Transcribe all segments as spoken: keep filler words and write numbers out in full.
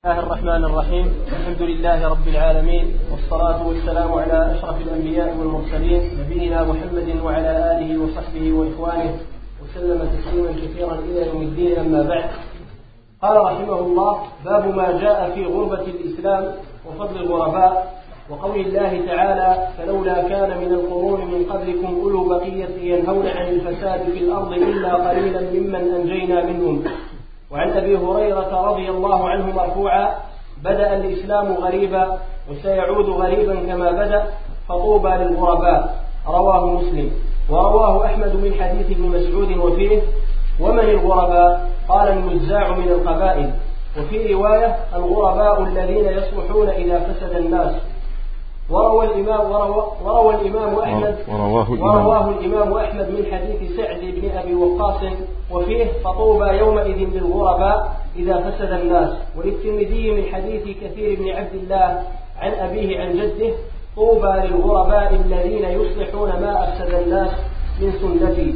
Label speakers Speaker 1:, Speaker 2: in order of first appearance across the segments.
Speaker 1: بسم الله الرحمن الرحيم. الحمد لله رب العالمين، والصلاة والسلام على أشرف الأنبياء والمرسلين نبينا محمد وعلى آله وصحبه وإخوانه وسلم تسليما كثيرا إلى يوم الدين. أما بعد، قال رحمه الله: باب ما جاء في غربة الإسلام وفضل الغرباء، وقول الله تعالى: فلولا كان من القرون من قبلكم أولو بقية ينهون عن الفساد في الأرض إلا قليلا ممن أنجينا منهم. وعن أبي هريرة رضي الله عنه مرفوعا: بدأ الإسلام غريبا وسيعود غريبا كما بدأ، فطوبى للغرباء. رواه مسلم. ورواه أحمد من حديث ابن مسعود وفيه: ومن الغرباء؟ قال: النزاع من القبائل. وفي رواية: الغرباء الذين يصلحون إذا فسد الناس. وروى الإمام, وروى وروى الإمام أحمد
Speaker 2: ورواه,
Speaker 1: ورواه الإمام أحمد من حديث سعد بن أبي وقاص وفيه: فطوبى يومئذ للغرباء إذا فسد الناس. وللترمذي من حديث كثير بن عبد الله عن أبيه عن جده: طوبى للغرباء الذين يصلحون ما أفسد الناس من سنتي.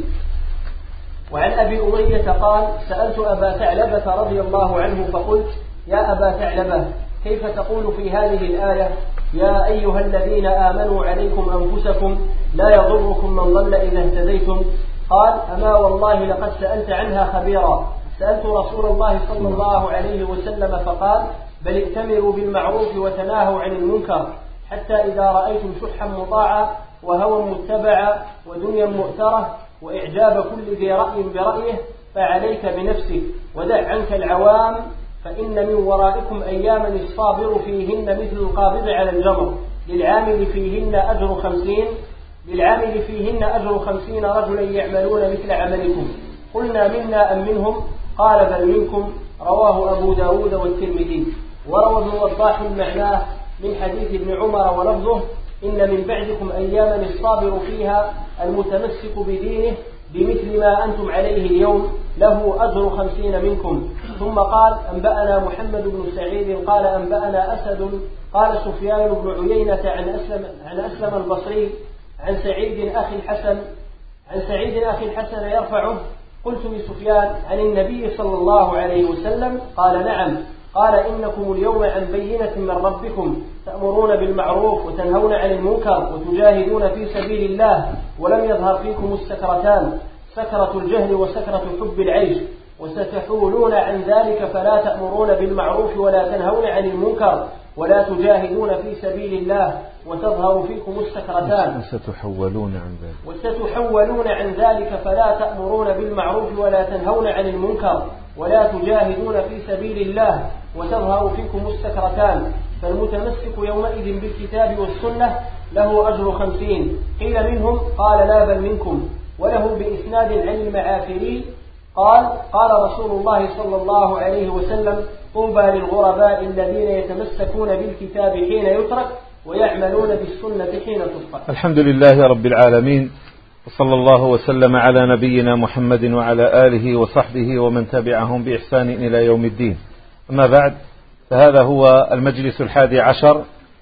Speaker 1: وعن أبي أمية قال: سألت أبا ثعلبة رضي الله عنه فقلت: يا أبا ثعلبة، كيف تقول في هذه الآية: يا أيها الذين آمنوا عليكم أنفسكم لا يضركم من ضل إذا اهتديتم؟ قال: أما والله لقد سألت عنها خبيرا. سألت رسول الله صلى الله عليه وسلم فقال: بل ائتمروا بالمعروف وتناهوا عن المنكر، حتى إذا رأيتم شحا مطاعا وهوى متبعا ودنيا مؤثرة وإعجاب كل ذي رأي برأيه فعليك بنفسك ودع عنك العوام، فإن من ورائكم أياما الصابر فيهن مثل القابض على الجمر، للعامل فيهن أجر خمسين للعامل فيهن أجر خمسين رجلا يعملون مثل عملكم. قلنا: منا أم منهم؟ قال: بل منكم. رواه أبو داود والترمذي. وروى ابن وضاح معناه من حديث ابن عمر ولفظه: إن من بعدكم أياما الصابر فيها المتمسك بدينه بمثل ما أنتم عليه اليوم له أجر خمسين منكم. ثم قال: أنبأنا محمد بن سعيد قال: أنبأنا أسد قال سفيان بن عيينة عن أسلم, عن أسلم البصري عن سعيد أخي الحسن عن سعيد أخي الحسن يرفعه: قلت لسفيان: عن النبي صلى الله عليه وسلم؟ قال: نعم. قال: إنكم اليوم عن بينة من ربكم، تأمرون بالمعروف وتنهون عن المنكر وتجاهدون في سبيل الله، ولم يظهر فيكم السكرتان، سكرة الجهل وسكرة حب العيش، وستحولون عن ذلك فلا تأمرون بالمعروف ولا تنهون عن المنكر ولا تجاهدون في سبيل الله، وتظهر فيكم السكرتان
Speaker 2: وستحولون عن ذلك
Speaker 1: وستحولون عن ذلك فلا تأمرون بالمعروف ولا تنهون عن المنكر ولا تجاهدون في سبيل الله، وتظهر فيكم السكرتان. فالمتمسك يومئذ بالكتاب والسنة له أجر خمسين. قيل: منهم؟ قال: لا، بل منكم. وله بإسناد عن المعافري قال: قال رسول الله صلى الله عليه وسلم: طوبى للغرباء الذين يتمسكون بالكتاب حين يترك ويعملون بالسنة حين تترك.
Speaker 2: الحمد لله رب العالمين، وصلى الله وسلم على نبينا محمد وعلى آله وصحبه ومن تبعهم بإحسان إلى يوم الدين. أما بعد، فهذا هو المجلس الحادي عشر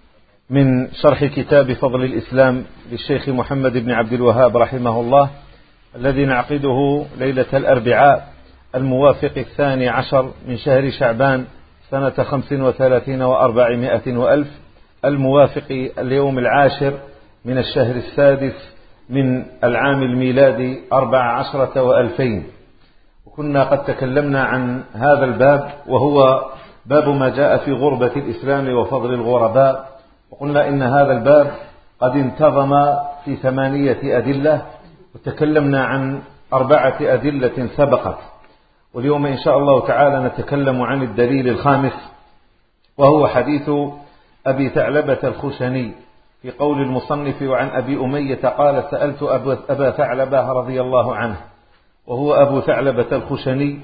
Speaker 2: من شرح كتاب فضل الإسلام للشيخ محمد بن عبد الوهاب رحمه الله، الذي نعقده ليلة الأربعاء الموافق الثاني عشر من شهر شعبان سنة خمس وثلاثين وأربعمائة وألف، الموافق اليوم العاشر من الشهر السادس من العام الميلادي أربع عشرة وألفين. وكنا قد تكلمنا عن هذا الباب، وهو باب ما جاء في غربة الإسلام وفضل الغرباء. وقلنا إن هذا الباب قد انتظم في ثمانية أدلة، وتكلمنا عن أربعة أدلة سبقت. واليوم إن شاء الله تعالى نتكلم عن الدليل الخامس، وهو حديث أبي ثعلبة الخشني في قول المصنف: وعن أبي أمية قال: سألت أبا ثعلبة رضي الله عنه، وهو أبو ثعلبة الخشني،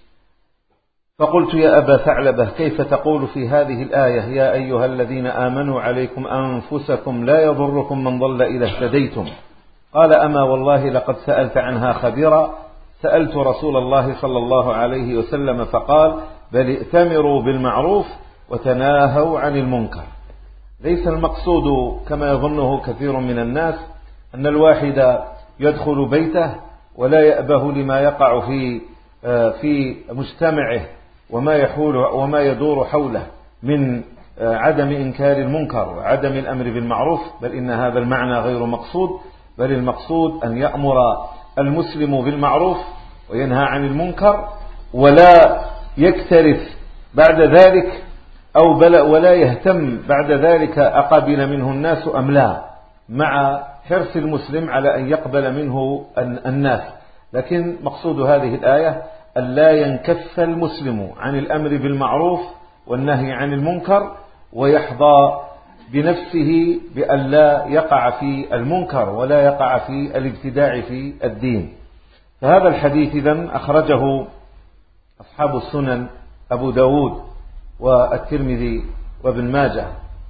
Speaker 2: فقلت: يا أبا ثعلبة، كيف تقول في هذه الآية: يا أيها الذين آمنوا عليكم أنفسكم لا يضركم من ضل إذا اهتديتم؟ قال: أما والله لقد سألت عنها خبيرا. سألت رسول الله صلى الله عليه وسلم فقال: بل ائتمروا بالمعروف وتناهوا عن المنكر. ليس المقصود كما يظنه كثير من الناس أن الواحد يدخل بيته ولا يأبه لما يقع في في مجتمعه وما يحول وما يدور حوله من عدم إنكار المنكر وعدم الأمر بالمعروف، بل إن هذا المعنى غير مقصود، بل المقصود أن يأمر المسلم بالمعروف وينهى عن المنكر، ولا يكترث بعد ذلك أو بل ولا يهتم بعد ذلك أقبل منه الناس أم لا، مع حرص المسلم على أن يقبل منه الناس. لكن مقصود هذه الآية أن لا ينكف المسلم عن الأمر بالمعروف والنهي عن المنكر، ويحظى بنفسه بأن لا يقع في المنكر ولا يقع في الابتداع في الدين. فهذا الحديث إذن أخرجه أصحاب السنن أبو داود والترمذي وابن ماجه،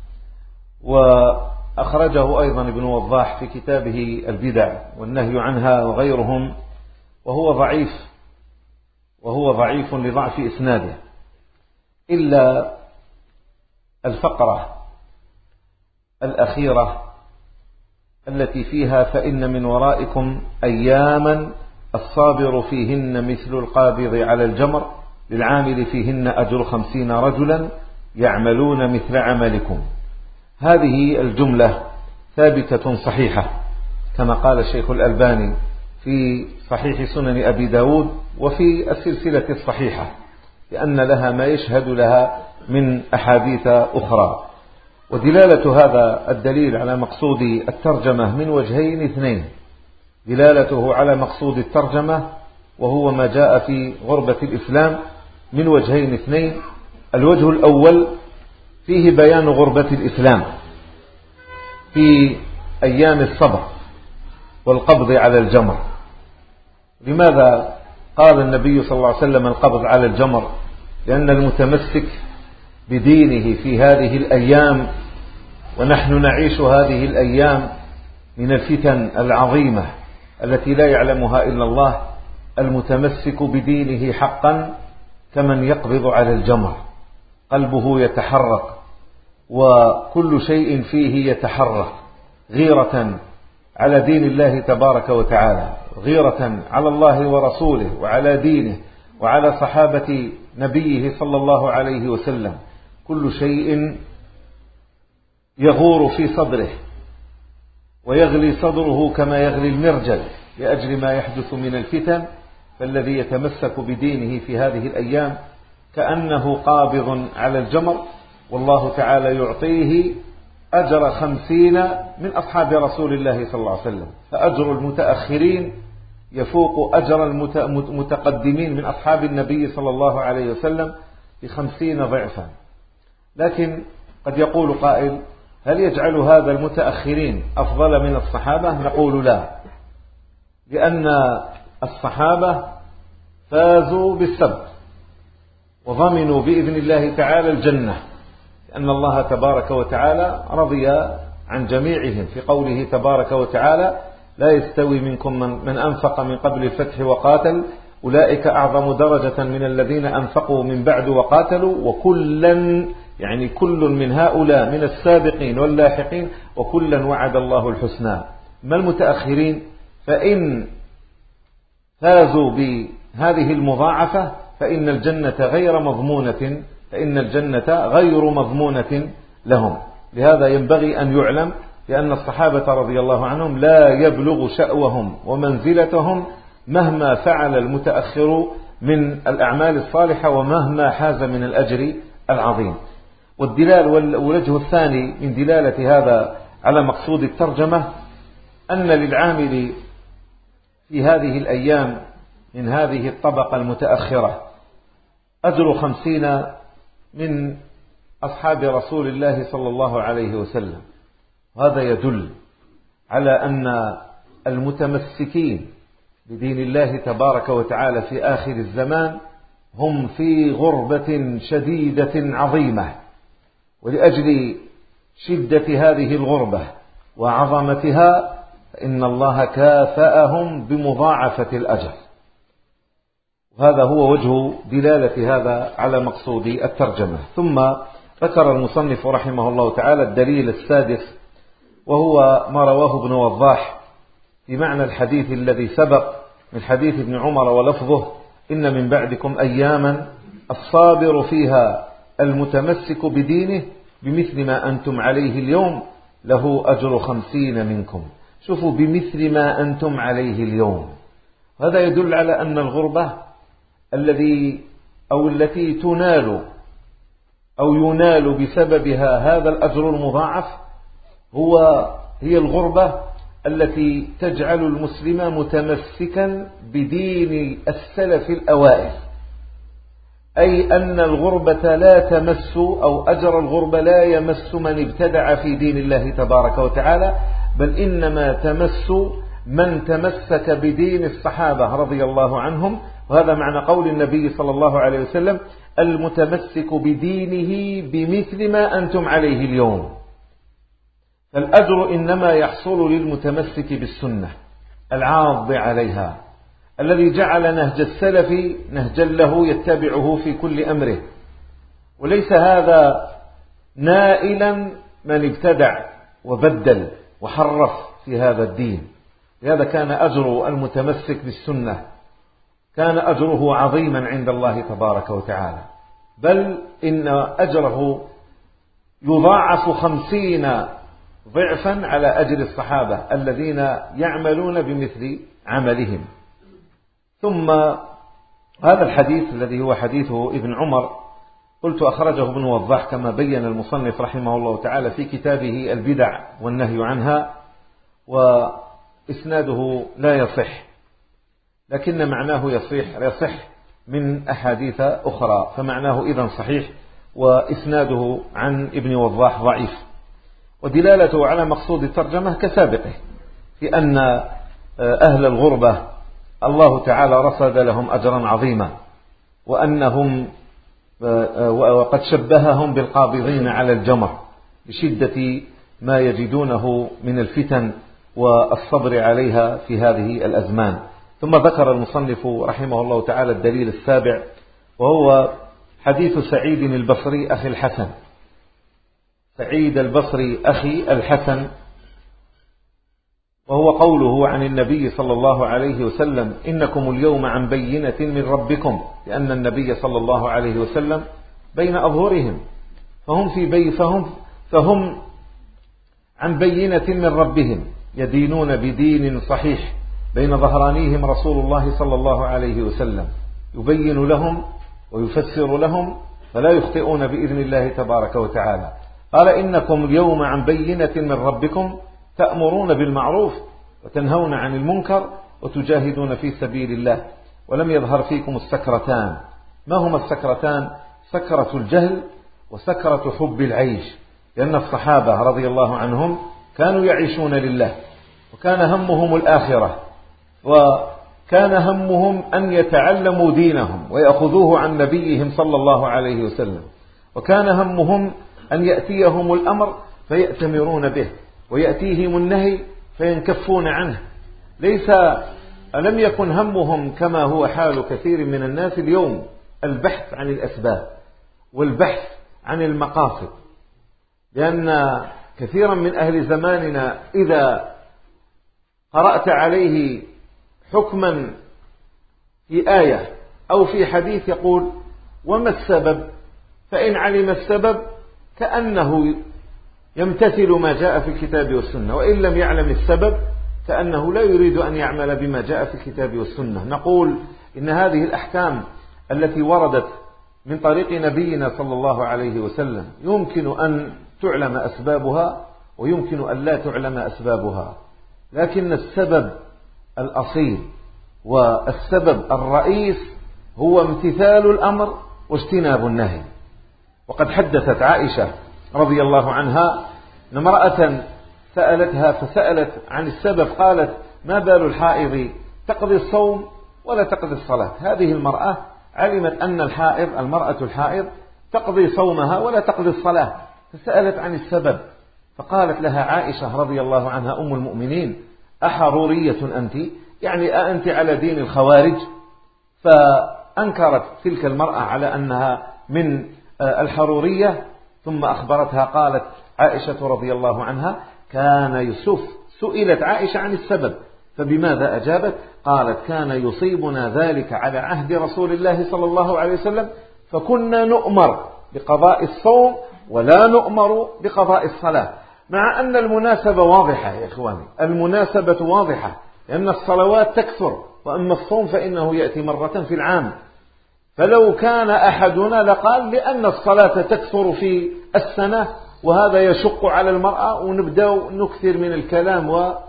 Speaker 2: وأخرجه أيضا ابن وضاح في كتابه البدع والنهي عنها وغيرهم، وهو ضعيف وهو ضعيف لضعف إسناده، إلا الفقرة الأخيرة التي فيها فإن من ورائكم أياما الصابر فيهن مثل القابض على الجمر للعامل فيهن أجر خمسين رجلا يعملون مثل عملكم. هذه الجملة ثابتة صحيحة كما قال الشيخ الألباني في صحيح سنن أبي داود وفي السلسلة الصحيحة، لأن لها ما يشهد لها من أحاديث أخرى. ودلالة هذا الدليل على مقصود الترجمة من وجهين اثنين: دلالته على مقصود الترجمة وهو ما جاء في غربة الإسلام من وجهين اثنين. الوجه الأول فيه بيان غربة الإسلام في أيام الصبر والقبض على الجمر. لماذا قال النبي صلى الله عليه وسلم القبض على الجمر؟ لأن المتمسك بدينه في هذه الأيام، ونحن نعيش هذه الأيام من الفتن العظيمة التي لا يعلمها إلا الله، المتمسك بدينه حقا كمن يقبض على الجمر، قلبه يتحرك وكل شيء فيه يتحرك غيرة على دين الله تبارك وتعالى، غيرة على الله ورسوله وعلى دينه وعلى صحابة نبيه صلى الله عليه وسلم. كل شيء يغور في صدره ويغلي صدره كما يغلي المرجل لأجل ما يحدث من الفتن. فالذي يتمسك بدينه في هذه الأيام كأنه قابض على الجمر، والله تعالى يعطيه أجر خمسين من أصحاب رسول الله صلى الله عليه وسلم، فأجر المتأخرين يفوق أجر المتقدمين من أصحاب النبي صلى الله عليه وسلم بخمسين ضعفا. لكن قد يقول قائل: هل يجعل هذا المتأخرين أفضل من الصحابة؟ نقول لا، لأن الصحابة فازوا بالسبت وضمنوا بإذن الله تعالى الجنة، لأن الله تبارك وتعالى رضي عن جميعهم في قوله تبارك وتعالى: لا يستوي منكم من أنفق من قبل الفتح وقاتل أولئك أعظم درجة من الذين أنفقوا من بعد وقاتلوا وكلا، يعني كل من هؤلاء من السابقين واللاحقين وكلا وعد الله الحسنى. ما المتأخرين فإن فازوا بهذه المضاعفة فإن الجنة غير مضمونة فإن الجنة غير مضمونة لهم. لهذا ينبغي أن يعلم بأن الصحابة رضي الله عنهم لا يبلغ شأوهم ومنزلتهم مهما فعل المتأخر من الأعمال الصالحة ومهما حاز من الأجر العظيم. والدلال والوجه الثاني من دلالة هذا على مقصود الترجمة أن للعامل في هذه الأيام من هذه الطبقة المتأخرة أجر خمسين من أصحاب رسول الله صلى الله عليه وسلم. وهذا يدل على أن المتمسكين بدين الله تبارك وتعالى في آخر الزمان هم في غربة شديدة عظيمة، ولأجل شدة هذه الغربة وعظمتها فإن الله كافأهم بمضاعفة الأجر. وهذا هو وجه دلالة هذا على مقصود الترجمة. ثم ذكر المصنف رحمه الله تعالى الدليل السادس، وهو ما رواه ابن وضاح في معنى الحديث الذي سبق من حديث ابن عمر ولفظه: إن من بعدكم أياما الصابر فيها المتمسك بدينه بمثل ما أنتم عليه اليوم له أجر خمسين منكم. شوفوا بمثل ما أنتم عليه اليوم. هذا يدل على أن الغربة الذي أو التي تنال أو ينال بسببها هذا الأجر المضاعف هو هي الغربة التي تجعل المسلم متمسكا بدين السلف الأوائل، أي أن الغربة لا تمس أو أجر الغربة لا يمس من ابتدع في دين الله تبارك وتعالى، بل إنما تمس من تمسك بدين الصحابة رضي الله عنهم. وهذا معنى قول النبي صلى الله عليه وسلم: المتمسك بدينه بمثل ما أنتم عليه اليوم. فالأجر إنما يحصل للمتمسك بالسنة العاض عليها، الذي جعل نهج السلف نهجا له يتبعه في كل أمره، وليس هذا نائلا من ابتدع وبدل وحرف في هذا الدين. لهذا كان أجر المتمسك بالسنة كان أجره عظيما عند الله تبارك وتعالى، بل إن أجره يضاعف خمسين ضعفا على أجر الصحابة الذين يعملون بمثل عملهم. ثم هذا الحديث الذي هو حديث ابن عمر قلت أخرجه ابن وضاح كما بين المصنف رحمه الله تعالى في كتابه البدع والنهي عنها، وإسناده لا يصح، لكن معناه يصح يصح من أحاديث أخرى، فمعناه إذن صحيح، وإسناده عن ابن وضاح ضعيف. ودلالته على مقصود الترجمة كسابقه في أن أهل الغربة الله تعالى رصد لهم أجرا عظيما، وأنهم وقد شبههم بالقابضين على الجمر بشدة ما يجدونه من الفتن والصبر عليها في هذه الأزمان. ثم ذكر المصنف رحمه الله تعالى الدليل السابع، وهو حديث سعيد البصري أخي الحسن، سعيد البصري أخي الحسن، وهو قوله عن النبي صلى الله عليه وسلم: إنكم اليوم عن بينة من ربكم، لأن النبي صلى الله عليه وسلم بين أظهرهم، فهم في بي فهم, فهم عن بينة من ربهم يدينون بدين صحيح بين ظهرانيهم رسول الله صلى الله عليه وسلم يبين لهم ويفسر لهم فلا يخطئون بإذن الله تبارك وتعالى. قال: إنكم اليوم عن بينة من ربكم تأمرون بالمعروف وتنهون عن المنكر وتجاهدون في سبيل الله، ولم يظهر فيكم السكرتان. ما هما السكرتان؟ سكرة الجهل وسكرة حب العيش، لأن الصحابة رضي الله عنهم كانوا يعيشون لله، وكان همهم الآخرة، وكان همهم أن يتعلموا دينهم ويأخذوه عن نبيهم صلى الله عليه وسلم، وكان همهم أن يأتيهم الأمر فيأتمرون به، ويأتيهم النهي فينكفون عنه. ليس ألم يكن همهم كما هو حال كثير من الناس اليوم البحث عن الأسباب والبحث عن المقاصد، لأن كثيرا من أهل زماننا إذا قرأت عليه حكما في آية أو في حديث يقول: وما السبب؟ فإن علم السبب كأنه يمتثل ما جاء في الكتاب والسنة، وإن لم يعلم السبب كأنه لا يريد أن يعمل بما جاء في الكتاب والسنة. نقول إن هذه الأحكام التي وردت من طريق نبينا صلى الله عليه وسلم يمكن أن تعلم أسبابها ويمكن أن لا تعلم أسبابها، لكن السبب الأصيل والسبب الرئيس هو امتثال الأمر واجتناب النهي. وقد حدثت عائشة رضي الله عنها أن امرأة سألتها فسألت عن السبب، قالت: ما بال الحائض تقضي الصوم ولا تقضي الصلاة؟ هذه المرأة علمت أن الحائض المرأة الحائض تقضي صومها ولا تقضي الصلاة، فسألت عن السبب، فقالت لها عائشة رضي الله عنها أم المؤمنين: أحرورية أنت؟ يعني أنت على دين الخوارج؟ فأنكرت تلك المرأة على أنها من الحرورية، ثم أخبرتها قالت عائشة رضي الله عنها: كان يوسف سئلت عائشة عن السبب فبماذا أجابت؟ قالت: كان يصيبنا ذلك على عهد رسول الله صلى الله عليه وسلم فكنا نؤمر بقضاء الصوم ولا نؤمر بقضاء الصلاة، مع أن المناسبة واضحة يا إخواني، المناسبة واضحة، لأن الصلوات تكثر، وأما الصوم فإنه يأتي مرة في العام. فلو كان أحدنا لقال لأن الصلاة تكثر في السنة وهذا يشق على المرأة، ونبدأ نكثر من الكلام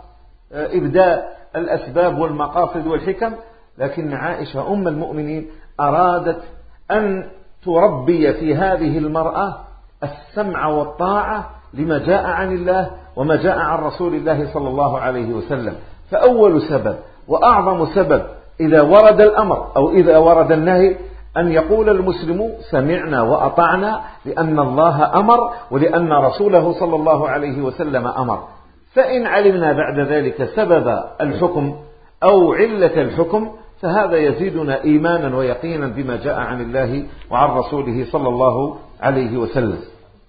Speaker 2: وإبداء الأسباب والمقاصد والحكم. لكن عائشة أم المؤمنين أرادت أن تربي في هذه المرأة السمع والطاعة لما جاء عن الله وما جاء عن رسول الله صلى الله عليه وسلم. فأول سبب وأعظم سبب إذا ورد الأمر أو إذا ورد النهي أن يقول المسلم سمعنا وأطعنا، لأن الله أمر ولأن رسوله صلى الله عليه وسلم أمر. فإن علمنا بعد ذلك سبب الحكم أو علة الحكم فهذا يزيدنا إيمانا ويقينا بما جاء عن الله وعن رسوله صلى الله عليه وسلم.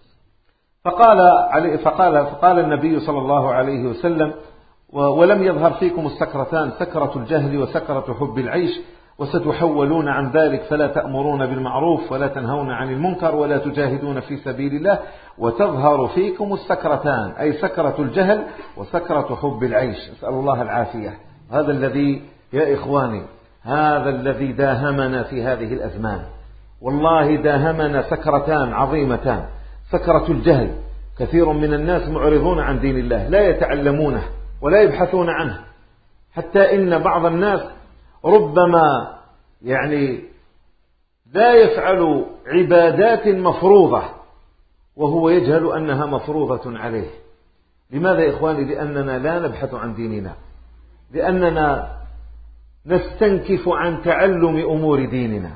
Speaker 2: فقال, فقال, فقال النبي صلى الله عليه وسلم: ولم يظهر فيكم السكرتان، سكرة الجهل وسكرة حب العيش، وستحولون عن ذلك فلا تأمرون بالمعروف ولا تنهون عن المنكر ولا تجاهدون في سبيل الله، وتظهر فيكم السكرتان، أي سكرة الجهل وسكرة حب العيش. أسأل الله العافية. هذا الذي يا إخواني هذا الذي داهمنا في هذه الأزمان، والله داهمنا سكرتان عظيمتان. سكرة الجهل، كثير من الناس معرضون عن دين الله، لا يتعلمونه ولا يبحثون عنه، حتى إن بعض الناس ربما يعني لا يفعل عبادات مفروضة وهو يجهل أنها مفروضة عليه. لماذا يا إخواني؟ لأننا لا نبحث عن ديننا، لأننا نستنكف عن تعلم أمور ديننا،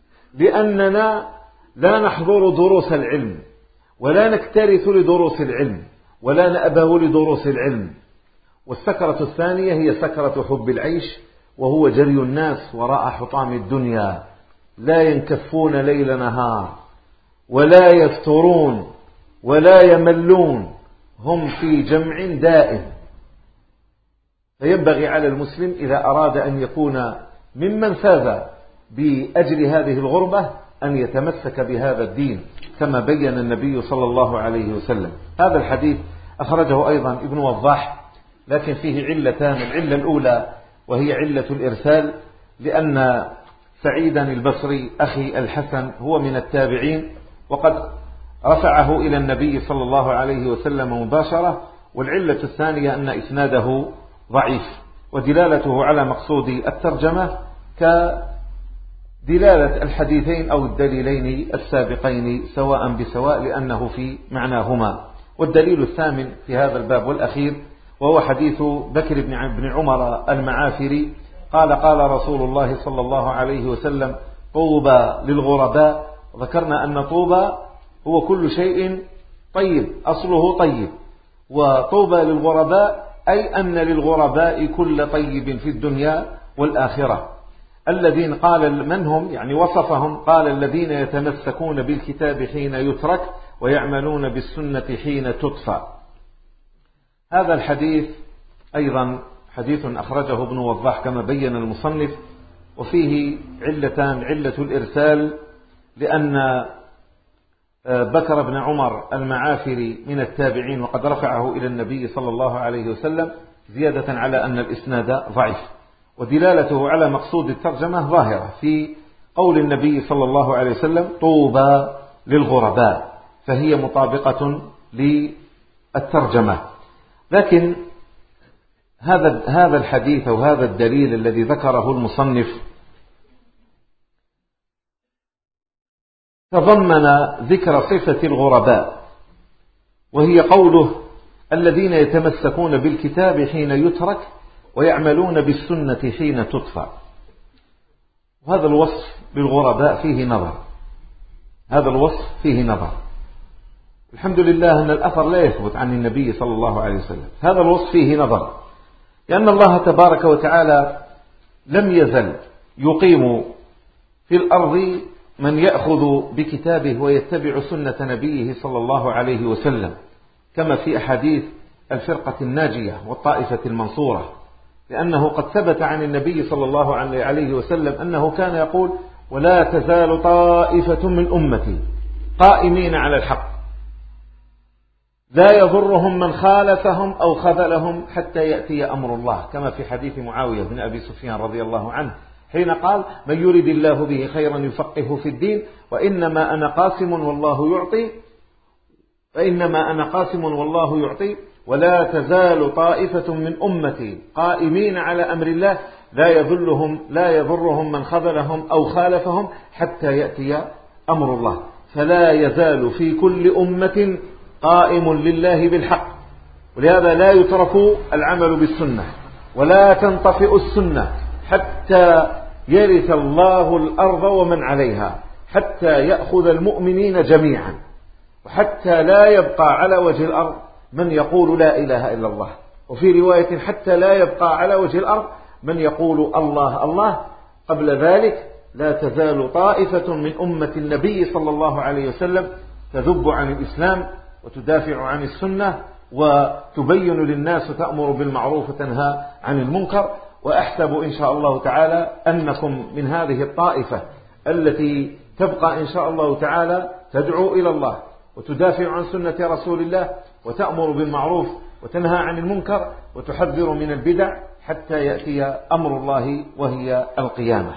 Speaker 2: لأننا لا نحضر دروس العلم ولا نكترث لدروس العلم ولا نأبه لدروس العلم. والسكرة الثانية هي سكرة حب العيش، وهو جري الناس وراء حطام الدنيا، لا ينكفون ليل نهار ولا يفترون ولا يملون، هم في جمع دائم. فينبغي على المسلم إذا أراد أن يكون ممن فاز بأجل هذه الغربة أن يتمسك بهذا الدين كما بين النبي صلى الله عليه وسلم. هذا الحديث أخرجه أيضا ابن وضاح، لكن فيه علتان. العلة الأولى وهي علة الإرسال، لأن سعيدا البصري أخي الحسن هو من التابعين وقد رفعه إلى النبي صلى الله عليه وسلم مباشرة. والعلة الثانية أن إسناده ضعيف، ودلالته على مقصود الترجمة كدلالة الحديثين أو الدليلين السابقين سواء بسواء، لأنه في معناهما. والدليل الثامن في هذا الباب والأخير وهو حديث بكر بن عمر المعافري قال: قال رسول الله صلى الله عليه وسلم: طوبى للغرباء. ذكرنا أن طوبى هو كل شيء طيب أصله طيب، وطوبى للغرباء أي أن للغرباء كل طيب في الدنيا والآخرة. الذين قال من هم يعني وصفهم، قال: الذين يتمسكون بالكتاب حين يترك ويعملون بالسنة حين تطفى. هذا الحديث أيضا حديث أخرجه ابن وضاح كما بين المصنف، وفيه علتان: علة الإرسال لأن بكر بن عمر المعافري من التابعين وقد رفعه إلى النبي صلى الله عليه وسلم، زيادة على أن الإسناد ضعيف. ودلالته على مقصود الترجمة ظاهرة في قول النبي صلى الله عليه وسلم: طوبى للغرباء، فهي مطابقة للترجمة. لكن هذا هذا الحديث وهذا الدليل الذي ذكره المصنف تضمن ذكر صفة الغرباء، وهي قوله: الذين يتمسكون بالكتاب حين يترك ويعملون بالسنة حين تطفى. وهذا الوصف للغرباء فيه نظر، هذا الوصف فيه نظر. الحمد لله أن الأثر لا يثبت عن النبي صلى الله عليه وسلم. هذا الوصف فيه نظر، لأن الله تبارك وتعالى لم يزل يقيم في الأرض من يأخذ بكتابه ويتبع سنة نبيه صلى الله عليه وسلم، كما في أحاديث الفرقة الناجية والطائفة المنصورة، لأنه قد ثبت عن النبي صلى الله عليه وسلم أنه كان يقول: ولا تزال طائفة من أمتي قائمين على الحق لا يضرهم من خالفهم أو خذلهم حتى يأتي أمر الله، كما في حديث معاوية بن أبي سفيان رضي الله عنه حين قال: من يرد الله به خيرا يفقهه في الدين وإنما أنا قاسم والله يعطي وإنما أنا قاسم والله يعطي ولا تزال طائفة من أمتي قائمين على أمر الله لا يضلهم لا يضرهم من خذلهم أو خالفهم حتى يأتي أمر الله. فلا يزال في كل أمة قائم لله بالحق، ولهذا لا يترك العمل بالسنة ولا تنطفئ السنة حتى يرث الله الأرض ومن عليها، حتى يأخذ المؤمنين جميعا، وحتى لا يبقى على وجه الأرض من يقول لا إله إلا الله، وفي رواية حتى لا يبقى على وجه الأرض من يقول الله الله. قبل ذلك لا تزال طائفة من أمة النبي صلى الله عليه وسلم تذب عن الإسلام وتدافع عن السنة وتبين للناس وتأمر بالمعروف وتنهى عن المنكر. وأحسب إن شاء الله تعالى أنكم من هذه الطائفة التي تبقى إن شاء الله تعالى تدعو إلى الله وتدافع عن سنة رسول الله وتأمر بالمعروف وتنهى عن المنكر وتحذر من البدع حتى يأتي أمر الله وهي القيامة.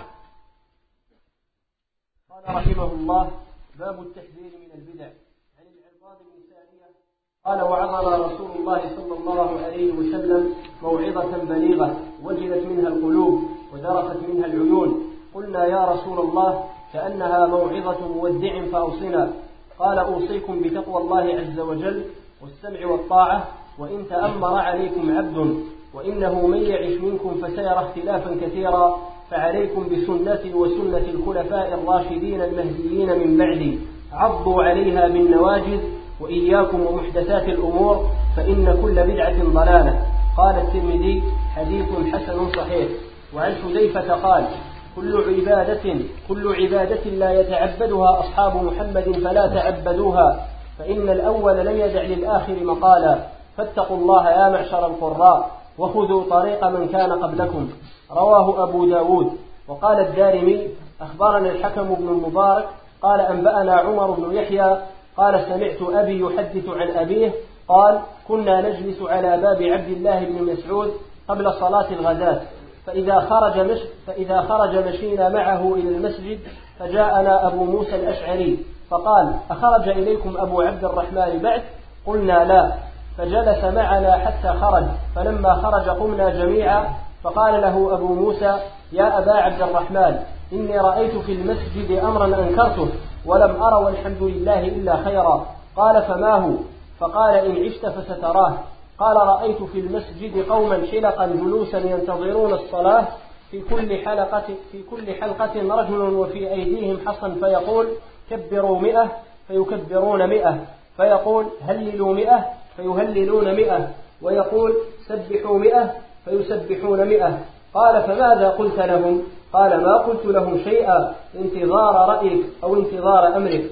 Speaker 1: قال رحمه الله: باب التحذير من البدع. عن العرباض بن سارية قال: وعظنا رسول الله صلى الله عليه وسلم موعظة بليغة وجلت منها القلوب وذرفت منها العيون. قلنا: يا رسول الله، كأنها موعظة مودع فأوصنا. قال: أوصيكم بتقوى الله عز وجل والسمع والطاعة، وإن تأمر عليكم عبد، وإنه من يعش منكم فسيرى اختلافا كثيرا، فعليكم بسنتي وسنة الخلفاء الراشدين المهديين من بعدي، عضوا عليها بالنواجذ، وإياكم ومحدثات الأمور، فإن كل بدعة ضلالة. قال الترمذي: حديث حسن صحيح. وعن حذيفة قال: كل عبادة كل عبادة لا يتعبدها أصحاب محمد فلا تعبدوها، فإن الأول لم يدع للآخر مقالا، فاتقوا الله يا معشر القراء، وخذوا طريق من كان قبلكم. رواه أبو داود. وقال الدارمي: أخبرنا الحكم بن المبارك قال: أنبأنا عمر بن يحيى قال: سمعت أبي يحدث عن أبيه قال: كنا نجلس على باب عبد الله بن مسعود قبل صلاة الغداة، فإذا خرج مش فإذا خرج مشينا معه إلى المسجد، فجاءنا أبو موسى الأشعري فقال: أخرج إليكم أبو عبد الرحمن بعد؟ قلنا: لا. فجلس معنا حتى خرج، فلما خرج قمنا جميعا، فقال له أبو موسى: يا أبا عبد الرحمن، إني رأيت في المسجد أمرا أنكرته ولم أر والحمد لله إلا خيرا. قال: فما هو؟ فقال: إن عشت فستراه. قال: رأيت في المسجد قوما حلقا جلوسا ينتظرون الصلاة، في كل حلقة في كل حلقة رجل وفي أيديهم حصى، فيقول: كبروا مئة، فيكبرون مئة، فيقول: هللوا مئة، فيهللون مئة، ويقول: سبحوا مئة، فيسبحون مئة. قال: فماذا قلت لهم؟ قال: ما قلت لهم شيئا، انتظار رأيك أو انتظار أمرك.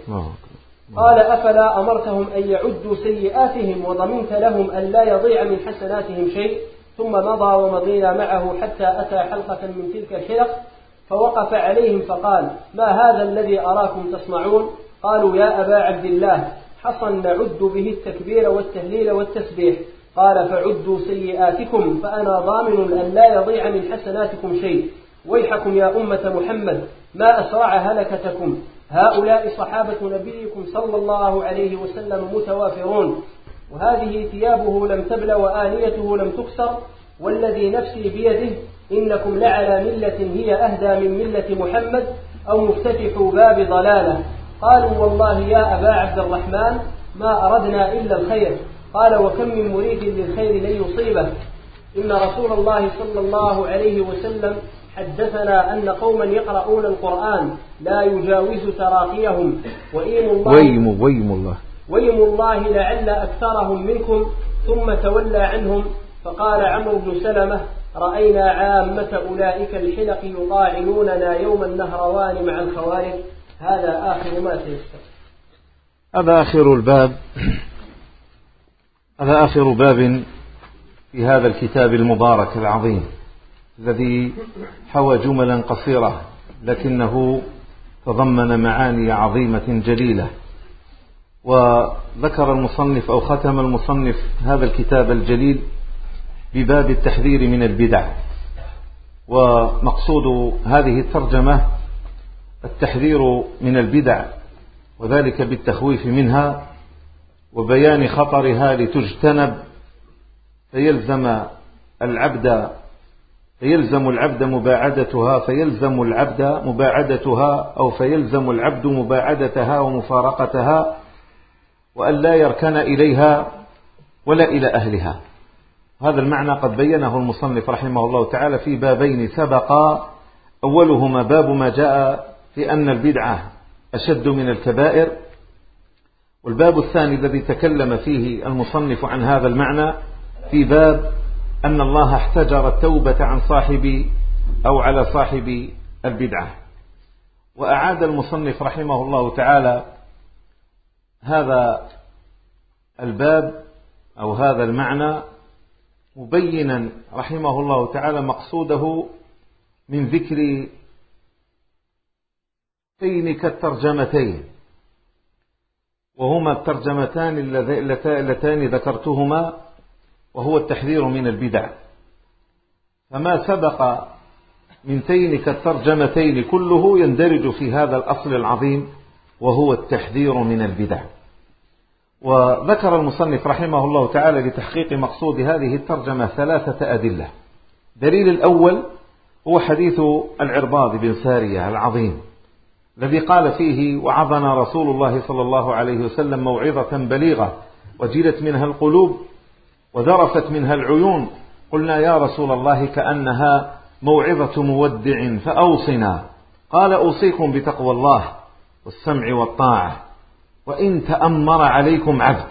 Speaker 1: قال: أفلا أمرتهم أن يعدوا سيئاتهم وضمنت لهم أن لا يضيع من حسناتهم شيء؟ ثم مضى ومضينا معه حتى أتى حلقة من تلك الحلق، فوقف عليهم فقال: ما هذا الذي أراكم تصنعون؟ قالوا: يا أبا عبد الله، حصى نعد به التكبير والتهليل والتسبيح. قال: فعدوا سيئاتكم، فأنا ضامن أن لا يضيع من حسناتكم شيء. ويحكم يا أمة محمد، ما أسرع هلكتكم، هؤلاء صحابة نبيكم صلى الله عليه وسلم متوافرون، وهذه ثيابه لم تبل وآنيته لم تكسر، والذي نفسي بيده إنكم لعلى ملة هي أهدى من ملة محمد، أو مفتتح باب ضلالة. قالوا: والله يا أبا عبد الرحمن ما أردنا إلا الخير. قال: وكم من مريد للخير لن يصيبه. إن رسول الله صلى الله عليه وسلم حدثنا أن قوما يقرؤون القرآن لا يجاوز تراقيهم، وإيم الله
Speaker 2: ويم, ويم الله
Speaker 1: ويم الله لعل أكثرهم منكم. ثم تولى عنهم، فقال عمرو بن سلمة: رأينا عامة أولئك الحلق يطاعنوننا يوم النهروان مع الخوارج. هذا آخر ما سيذكر.
Speaker 2: هذا آخر الباب هذا آخر باب في هذا الكتاب المبارك العظيم الذي حوى جملا قصيرة لكنه تضمن معاني عظيمة جليلة. وذكر المصنف أو ختم المصنف هذا الكتاب الجليل بباب التحذير من البدع، ومقصود هذه الترجمة التحذير من البدع، وذلك بالتخويف منها وبيان خطرها لتجتنب، فيلزم العبد فيلزم العبد مباعدتها فيلزم العبد مباعدتها أو فيلزم العبد مباعدتها ومفارقتها، وأن لا يركن إليها ولا إلى أهلها. هذا المعنى قد بينه المصنف رحمه الله تعالى في بابين سبقا، أولهما باب ما جاء في أن البدعة أشد من الكبائر، والباب الثاني الذي تكلم فيه المصنف عن هذا المعنى في باب أن الله احتجر التوبة عن صاحب أو على صاحب البدعة. وأعاد المصنف رحمه الله تعالى هذا الباب أو هذا المعنى مبينا رحمه الله تعالى مقصوده من ذكر تين كالترجمتين، وهما الترجمتان اللتان ذكرتهما، وهو التحذير من البدع. فما سبق من تين كالترجمتين كله يندرج في هذا الأصل العظيم، وهو التحذير من البدع. وذكر المصنف رحمه الله تعالى لتحقيق مقصود هذه الترجمة ثلاثة أدلة. دليل الأول هو حديث العرباض بن سارية العظيم الذي قال فيه: وعظنا رسول الله صلى الله عليه وسلم موعظة بليغة وجلت منها القلوب وذرفت منها العيون، قلنا يا رسول الله كأنها موعظة مودع فأوصنا. قال: أوصيكم بتقوى الله والسمع والطاعة وإن تأمر عليكم عبد،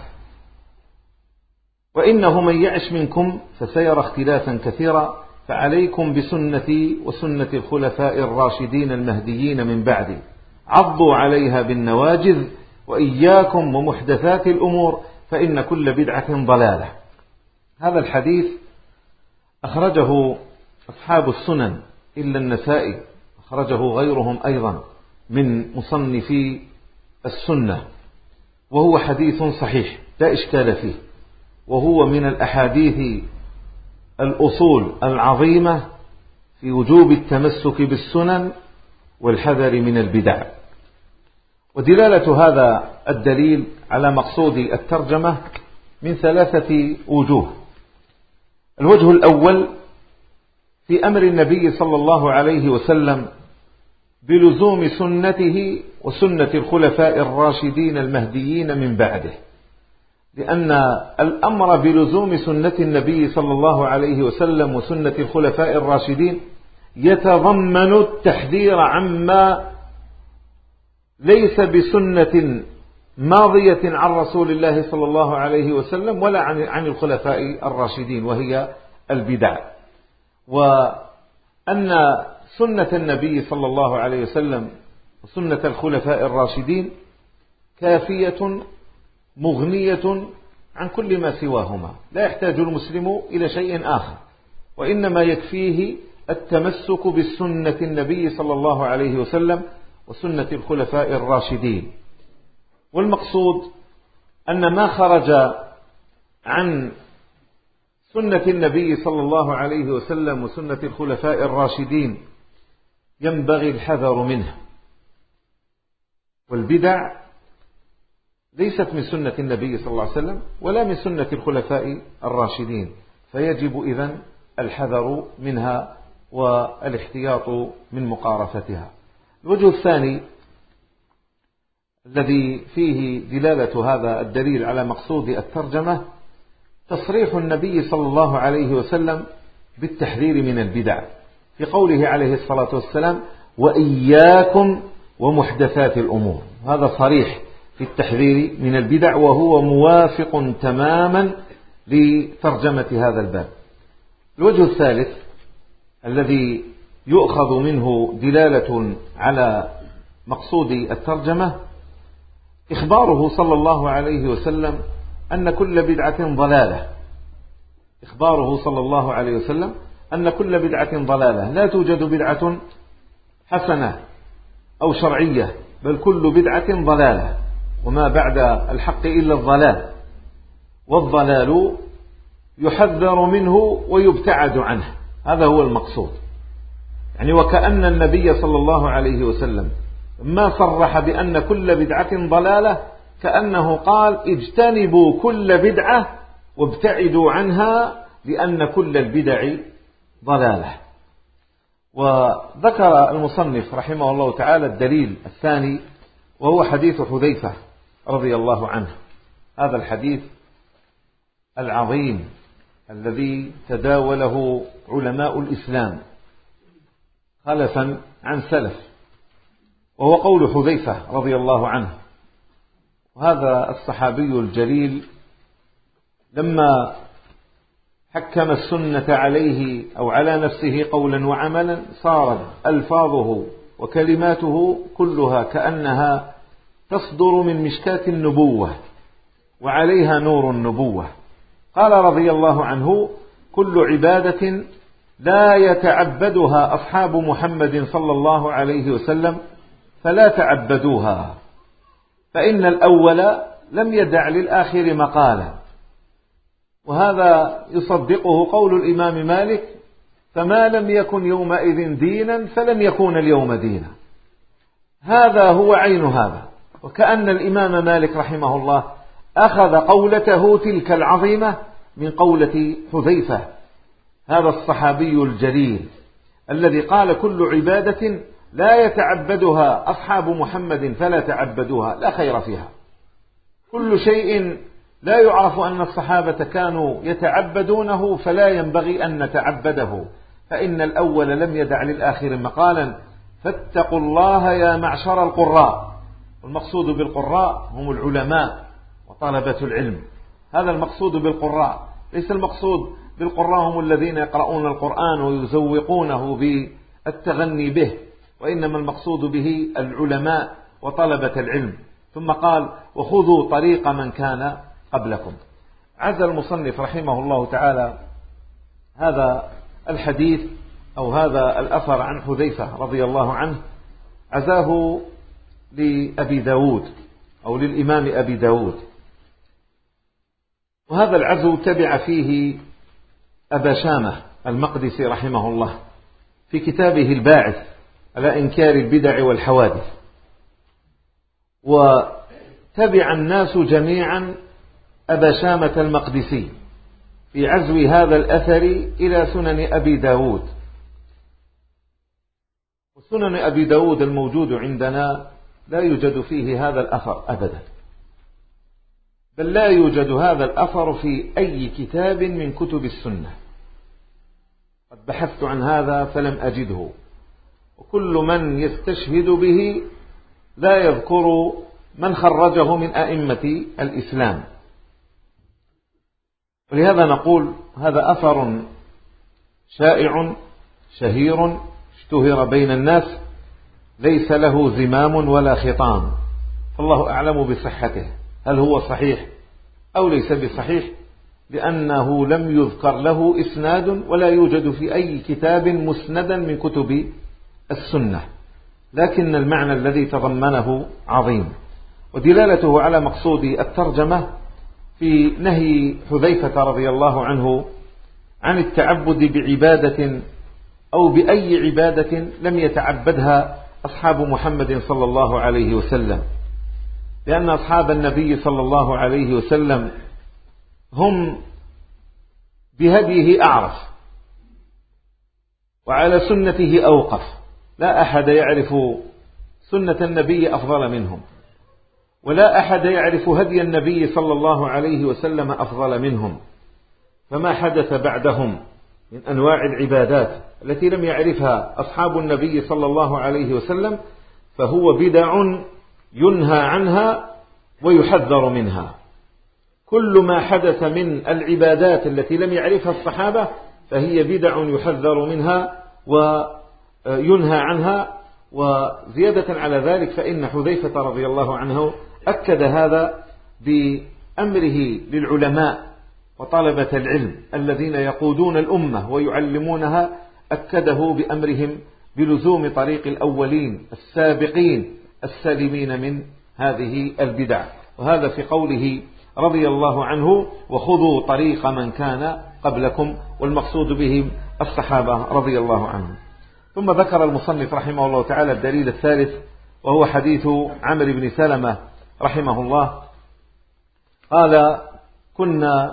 Speaker 2: وإنه من يعش منكم فسيرى اختلافا كثيرا، فعليكم بسنتي وسنة الخلفاء الراشدين المهديين من بعدي، عضوا عليها بالنواجذ، وإياكم ومحدثات الأمور فإن كل بدعة ضلالة. هذا الحديث أخرجه أصحاب السنن إلا النسائي، أخرجه غيرهم أيضا من مصنفي السنة، وهو حديث صحيح لا إشكال فيه، وهو من الأحاديث الأصول العظيمة في وجوب التمسك بالسنن والحذر من البدع. ودلالة هذا الدليل على مقصود الترجمة من ثلاثة وجوه. الوجه الأول في أمر النبي صلى الله عليه وسلم بلزوم سنته وسنة الخلفاء الراشدين المهديين من بعده، لأن الأمر بلزوم سنة النبي صلى الله عليه وسلم وسنة الخلفاء الراشدين يتضمن التحذير عما ليس بسنة ماضية عن رسول الله صلى الله عليه وسلم ولا عن الخلفاء الراشدين، وهي البدع. وأن سنة النبي صلى الله عليه وسلم وسنة الخلفاء الراشدين كافية مغنية عن كل ما سواهما، لا يحتاج المسلم إلى شيء آخر، وإنما يكفيه التمسك بالسنة النبي صلى الله عليه وسلم وسنة الخلفاء الراشدين. والمقصود أن ما خرج عن سنة النبي صلى الله عليه وسلم وسنة الخلفاء الراشدين ينبغي الحذر منه، والبدع ليست من سنة النبي صلى الله عليه وسلم ولا من سنة الخلفاء الراشدين، فيجب إذن الحذر منها والاحتياط من مقارفتها. الوجه الثاني الذي فيه دلالة هذا الدليل على مقصود الترجمة تصريح النبي صلى الله عليه وسلم بالتحذير من البدع في قوله عليه الصلاة والسلام: وإياكم ومحدثات الأمور. هذا صريح في التحذير من البدع، وهو موافق تماما لترجمة هذا الباب. الوجه الثالث الذي يؤخذ منه دلالة على مقصود الترجمة إخباره صلى الله عليه وسلم أن كل بدعة ضلالة. إخباره صلى الله عليه وسلم أن كل بدعة ضلالة، لا توجد بدعة حسنة أو شرعية، بل كل بدعة ضلالة، وما بعد الحق إلا الضلال، والضلال يحذر منه ويبتعد عنه. هذا هو المقصود. يعني وكأن النبي صلى الله عليه وسلم ما صرح بأن كل بدعة ضلالة، كأنه قال اجتنبوا كل بدعة وابتعدوا عنها لأن كل البدع ضلالة. وذكر المصنف رحمه الله تعالى الدليل الثاني، وهو حديث حذيفة رضي الله عنه. هذا الحديث العظيم الذي تداوله علماء الإسلام خلفا عن سلف، وهو قول حذيفة رضي الله عنه. وهذا الصحابي الجليل لما حكم السنة عليه أو على نفسه قولا وعملا، صارت ألفاظه وكلماته كلها كأنها تصدر من مشكاة النبوة وعليها نور النبوة. قال رضي الله عنه: كل عبادة لا يتعبدها أصحاب محمد صلى الله عليه وسلم فلا تعبدوها، فإن الأول لم يدع للآخر مقالا. وهذا يصدقه قول الإمام مالك: فما لم يكن يومئذ دينا فلن يكون اليوم دينا. هذا هو عين هذا. وكأن الإمام مالك رحمه الله أخذ قولته تلك العظيمة من قولة حذيفة، هذا الصحابي الجليل الذي قال: كل عبادة لا يتعبدها أصحاب محمد فلا تعبدوها، لا خير فيها. كل شيء لا يعرف أن الصحابة كانوا يتعبدونه فلا ينبغي أن نتعبده، فإن الأول لم يدع للآخر مقالا. فاتقوا الله يا معشر القراء. والمقصود بالقراء هم العلماء وطلبة العلم. هذا المقصود بالقراء، ليس المقصود بالقراء هم الذين يقرؤون القرآن ويزوقونه بالتغني به، وإنما المقصود به العلماء وطلبة العلم. ثم قال: وخذوا طريق من كان قبلكم. عز المصنف رحمه الله تعالى هذا الحديث أو هذا الأثر عن حذيفة رضي الله عنه، عزاه لأبي داود أو للإمام أبي داود. وهذا العزو تبع فيه أبا شامة المقدسي رحمه الله في كتابه الباعث على إنكار البدع والحوادث. وتبع الناس جميعا أبا شامة المقدسي في عزو هذا الأثر إلى سنن أبي داود. وسنن أبي داود الموجود عندنا لا يوجد فيه هذا الأثر أبدا، بل لا يوجد هذا الأثر في أي كتاب من كتب السنة. قد بحثت عن هذا فلم أجده، وكل من يستشهد به لا يذكر من خرجه من أئمة الإسلام. ولهذا نقول هذا أثر شائع شهير اشتهر بين الناس، ليس له زمام ولا خطام، فالله أعلم بصحته، هل هو صحيح أو ليس بصحيح، لأنه لم يذكر له إسناد ولا يوجد في أي كتاب مسندا من كتب السنة، لكن المعنى الذي تضمنه عظيم. ودلالته على مقصود الترجمة في نهي حذيفة رضي الله عنه عن التعبد بعبادة أو بأي عبادة لم يتعبدها أصحاب محمد صلى الله عليه وسلم، لأن أصحاب النبي صلى الله عليه وسلم هم بهديه أعرف وعلى سنته أوقف، لا أحد يعرف سنة النبي أفضل منهم، ولا أحد يعرف هدي النبي صلى الله عليه وسلم أفضل منهم. فما حدث بعدهم من أنواع العبادات التي لم يعرفها أصحاب النبي صلى الله عليه وسلم فهو بدع ينهى عنها ويحذر منها. كل ما حدث من العبادات التي لم يعرفها الصحابة فهي بدع يحذر منها وينهى عنها. وزيادة على ذلك فإن حذيفة رضي الله عنه أكد هذا بأمره للعلماء وطلبة العلم الذين يقودون الأمة ويعلمونها، أكده بأمرهم بلزوم طريق الأولين السابقين السالمين من هذه البدع. وهذا في قوله رضي الله عنه وخذوا طريق من كان قبلكم، والمقصود بهم الصحابة رضي الله عنهم. ثم ذكر المصنف رحمه الله تعالى الدليل الثالث، وهو حديث عمرو بن سلمة رحمه الله قال: كنا،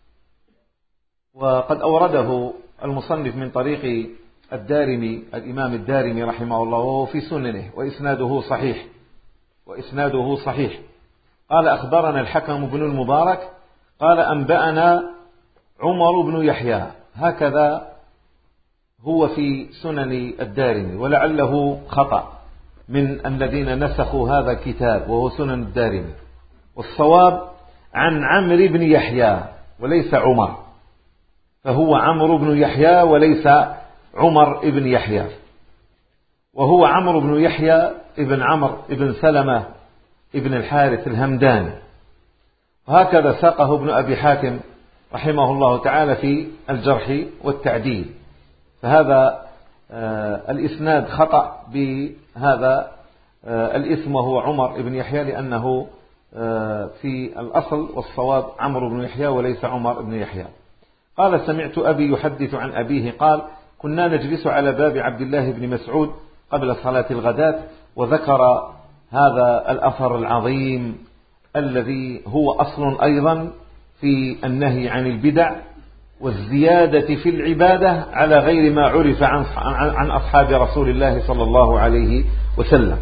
Speaker 2: وقد أورده المصنف من طريق الدارمي الإمام الدارمي رحمه الله وهو في سننه وإسناده صحيح وإسناده صحيح قال: أخبرنا الحكم بن المبارك قال: أنبأنا عمر بن يحيى. هكذا هو في سنن الدارمي، ولعله خطأ من الذين نسخوا هذا الكتاب وهو سنن الدارمي، والصواب عن عمرو بن يحيى وليس عمر، فهو عمرو بن يحيى وليس عمر بن يحيى، وهو عمرو بن يحيى ابن عمرو ابن سلمة ابن الحارث الهمداني. وهكذا ساقه ابن أبي حاتم رحمه الله تعالى في الجرح والتعديل. فهذا آه الإسناد خطأ بهذا آه الإثم، وهو عمر بن يحيى، لأنه آه في الأصل والصواب عمرو بن يحيى وليس عمر بن يحيى. قال: سمعت أبي يحدث عن أبيه قال: كنا نجلس على باب عبد الله بن مسعود قبل صلاة الغداة، وذكر هذا الأثر العظيم الذي هو أصل أيضا في النهي عن البدع والزيادة في العبادة على غير ما عرف عن أصحاب رسول الله صلى الله عليه وسلم.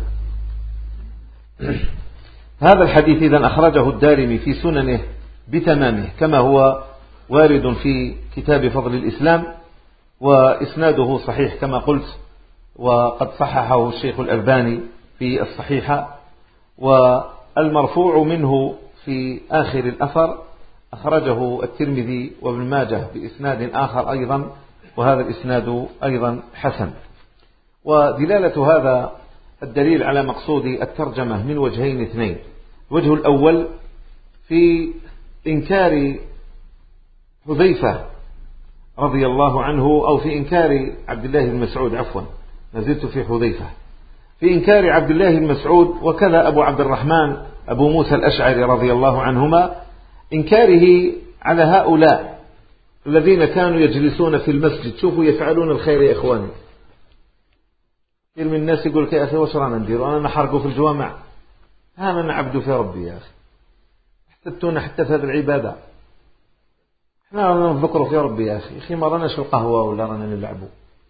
Speaker 2: هذا الحديث إذن أخرجه الدارمي في سننه بتمامه كما هو وارد في كتاب فضل الإسلام، وإسناده صحيح كما قلت، وقد صححه الشيخ الألباني في الصحيحة. والمرفوع منه في آخر الأثر أخرجه الترمذي وابن ماجه بإسناد آخر أيضا، وهذا الإسناد أيضا حسن. ودلالة هذا الدليل على مقصود الترجمة من وجهين اثنين: الوجه الأول في إنكار حذيفة رضي الله عنه، أو في إنكار عبد الله بن مسعود، عفوا نزلت في حذيفة، في إنكار عبد الله بن مسعود، وكذا أبو عبد الرحمن أبو موسى الأشعري رضي الله عنهما، إنكاره على هؤلاء الذين كانوا يجلسون في المسجد. شوفوا يفعلون الخير يا إخواني. كثير من الناس يقول: يا أخي وش رانا ندير؟ أنا نحرقوا في الجوامع؟ ها من عبدوا في ربي يا أخي، احتدتونا حتى في هذه العبادة. احنا رانا نذكروا في ربي يا أخي، أخي ما راناش في القهوة ولا رانا نلعبوا.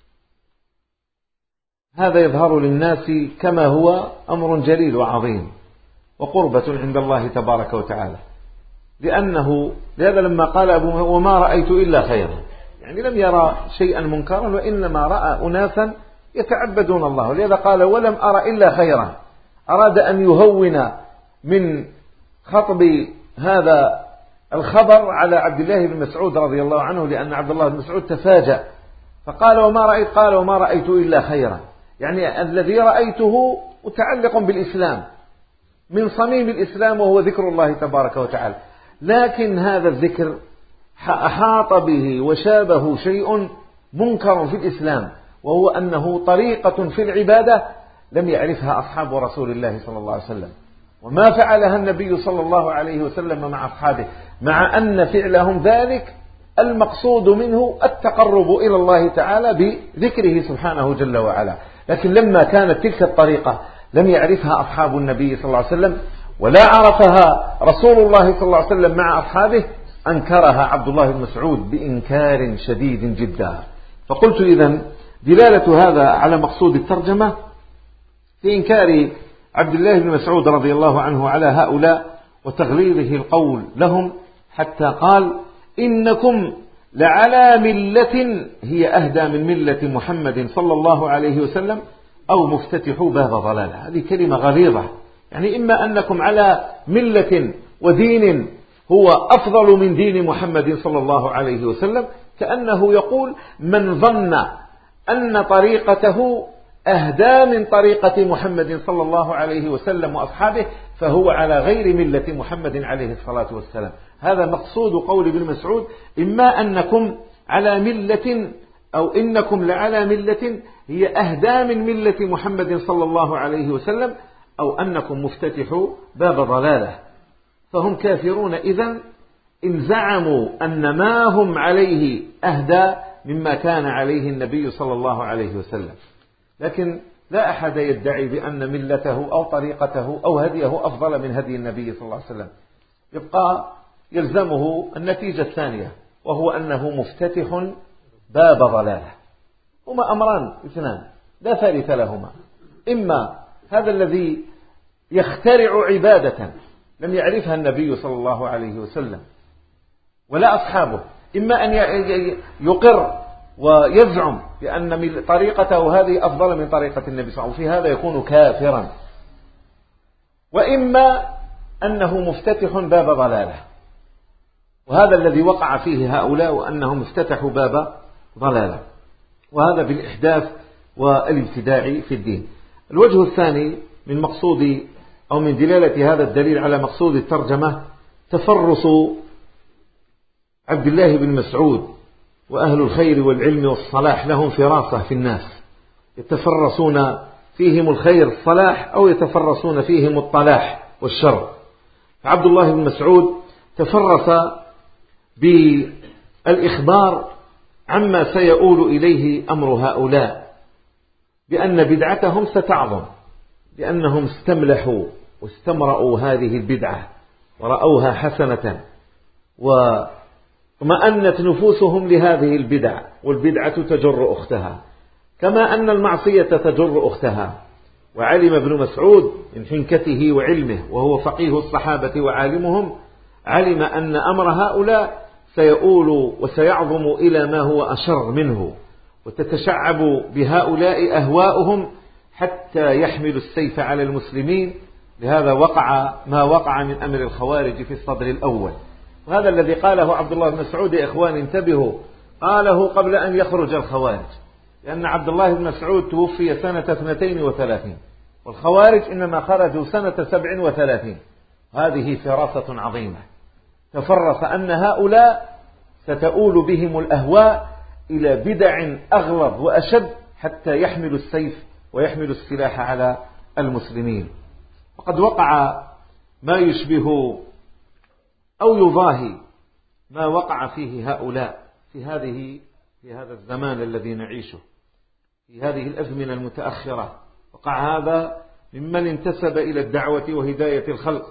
Speaker 2: هذا يظهر للناس كما هو أمر جليل وعظيم وقربة عند الله تبارك وتعالى، لأنه لهذا لما قال أبو وما رأيت إلا خيرا، يعني لم يرى شيئا منكرا، وإنما رأى أناسا يتعبدون الله، لهذا قال ولم أرى إلا خيرا. أراد أن يهون من خطب هذا الخبر على عبد الله بن مسعود رضي الله عنه، لأن عبد الله بن مسعود تفاجأ فقال وما رأيت، قال وما رأيت إلا خيرا، يعني الذي رأيته متعلق بالإسلام من صميم الإسلام، وهو ذكر الله تبارك وتعالى. لكن هذا الذكر أحاط به وشابه شيء منكر في الإسلام، وهو أنه طريقة في العبادة لم يعرفها أصحاب رسول الله صلى الله عليه وسلم، وما فعلها النبي صلى الله عليه وسلم مع أصحابه، مع أن فعلهم ذلك المقصود منه التقرب إلى الله تعالى بذكره سبحانه جل وعلا. لكن لما كانت تلك الطريقة لم يعرفها أصحاب النبي صلى الله عليه وسلم، ولا عرفها رسول الله صلى الله عليه وسلم مع أصحابه، أنكرها عبد الله بن مسعود بإنكار شديد جدا. فقلت إذن دلالة هذا على مقصود الترجمة في إنكار عبد الله بن مسعود رضي الله عنه على هؤلاء وتغليظه القول لهم، حتى قال إنكم لعلى ملة هي أهدى من ملة محمد صلى الله عليه وسلم أو مفتتحوا باب ضلالة. هذه كلمة غليظة، يعني إما أنكم على ملة ودين هو أفضل من دين محمد صلى الله عليه وسلم، كأنه يقول من ظن أن طريقته أهدى من طريقة محمد صلى الله عليه وسلم وأصحابه فهو على غير ملة محمد عليه الصلاة والسلام. هذا مقصود قول ابن مسعود، إما أنكم على ملة أو إنكم لعلى ملة هي أهدى من ملة محمد صلى الله عليه وسلم، أو أنكم مفتتحوا باب ضلاله. فهم كافرون إذن إن زعموا أن ما هم عليه أهدى مما كان عليه النبي صلى الله عليه وسلم. لكن لا أحد يدعي بأن ملته أو طريقته أو هديه أفضل من هدي النبي صلى الله عليه وسلم. يبقى يلزمه النتيجة الثانية، وهو أنه مفتتح باب ضلاله. هما أمران اثنان لا ثالث لهما: إما هذا الذي يخترع عبادة لم يعرفها النبي صلى الله عليه وسلم ولا أصحابه، إما أن يقر ويزعم بأن طريقته هذه أفضل من طريقة النبي صلى الله عليه وسلم، وفي هذا يكون كافرا، وإما أنه مفتتح باب ضلاله. وهذا الذي وقع فيه هؤلاء، وأنهم افتتحوا باب ضلاله، وهذا بالإحداث والابتداع في الدين. الوجه الثاني من مقصود أو من دلالة هذا الدليل على مقصود الترجمة تفرس عبد الله بن مسعود وأهل الخير والعلم والصلاح، لهم فراسة في الناس يتفرسون فيهم الخير الصلاح، أو يتفرسون فيهم الطلاح والشر. عبد الله بن مسعود تفرس بالإخبار عما سيؤول إليه أمر هؤلاء، بأن بدعتهم ستعظم، لأنهم استملحوا واستمرأوا هذه البدعة ورأوها حسنة، ومأنت نفوسهم لهذه البدع، والبدعة تجر أختها، كما أن المعصية تجر أختها. وعلم ابن مسعود من حنكته وعلمه، وهو فقيه الصحابة وعالمهم، علم أن أمر هؤلاء سيؤول وسيعظم إلى ما هو أشر منه، وتتشعب بهؤلاء أهواؤهم حتى يحملوا السيف على المسلمين. لهذا وقع ما وقع من أمر الخوارج في الصدر الأول. وهذا الذي قاله عبد الله بن مسعود يا إخوان انتبهوا، قاله قبل أن يخرج الخوارج، لأن عبد الله بن مسعود توفي سنة اثنتين وثلاثين، والخوارج إنما خرجوا سنة سبع وثلاثين. هذه فراسة عظيمة، تفرس أن هؤلاء ستؤول بهم الأهواء إلى بدع أغلظ وأشد حتى يحملوا السيف ويحملوا السلاح على المسلمين. وقد وقع ما يشبه أو يضاهي ما وقع فيه هؤلاء في هذه في هذا الزمان الذي نعيشه، في هذه الأزمنة المتأخرة. وقع هذا ممن انتسب إلى الدعوة وهداية الخلق،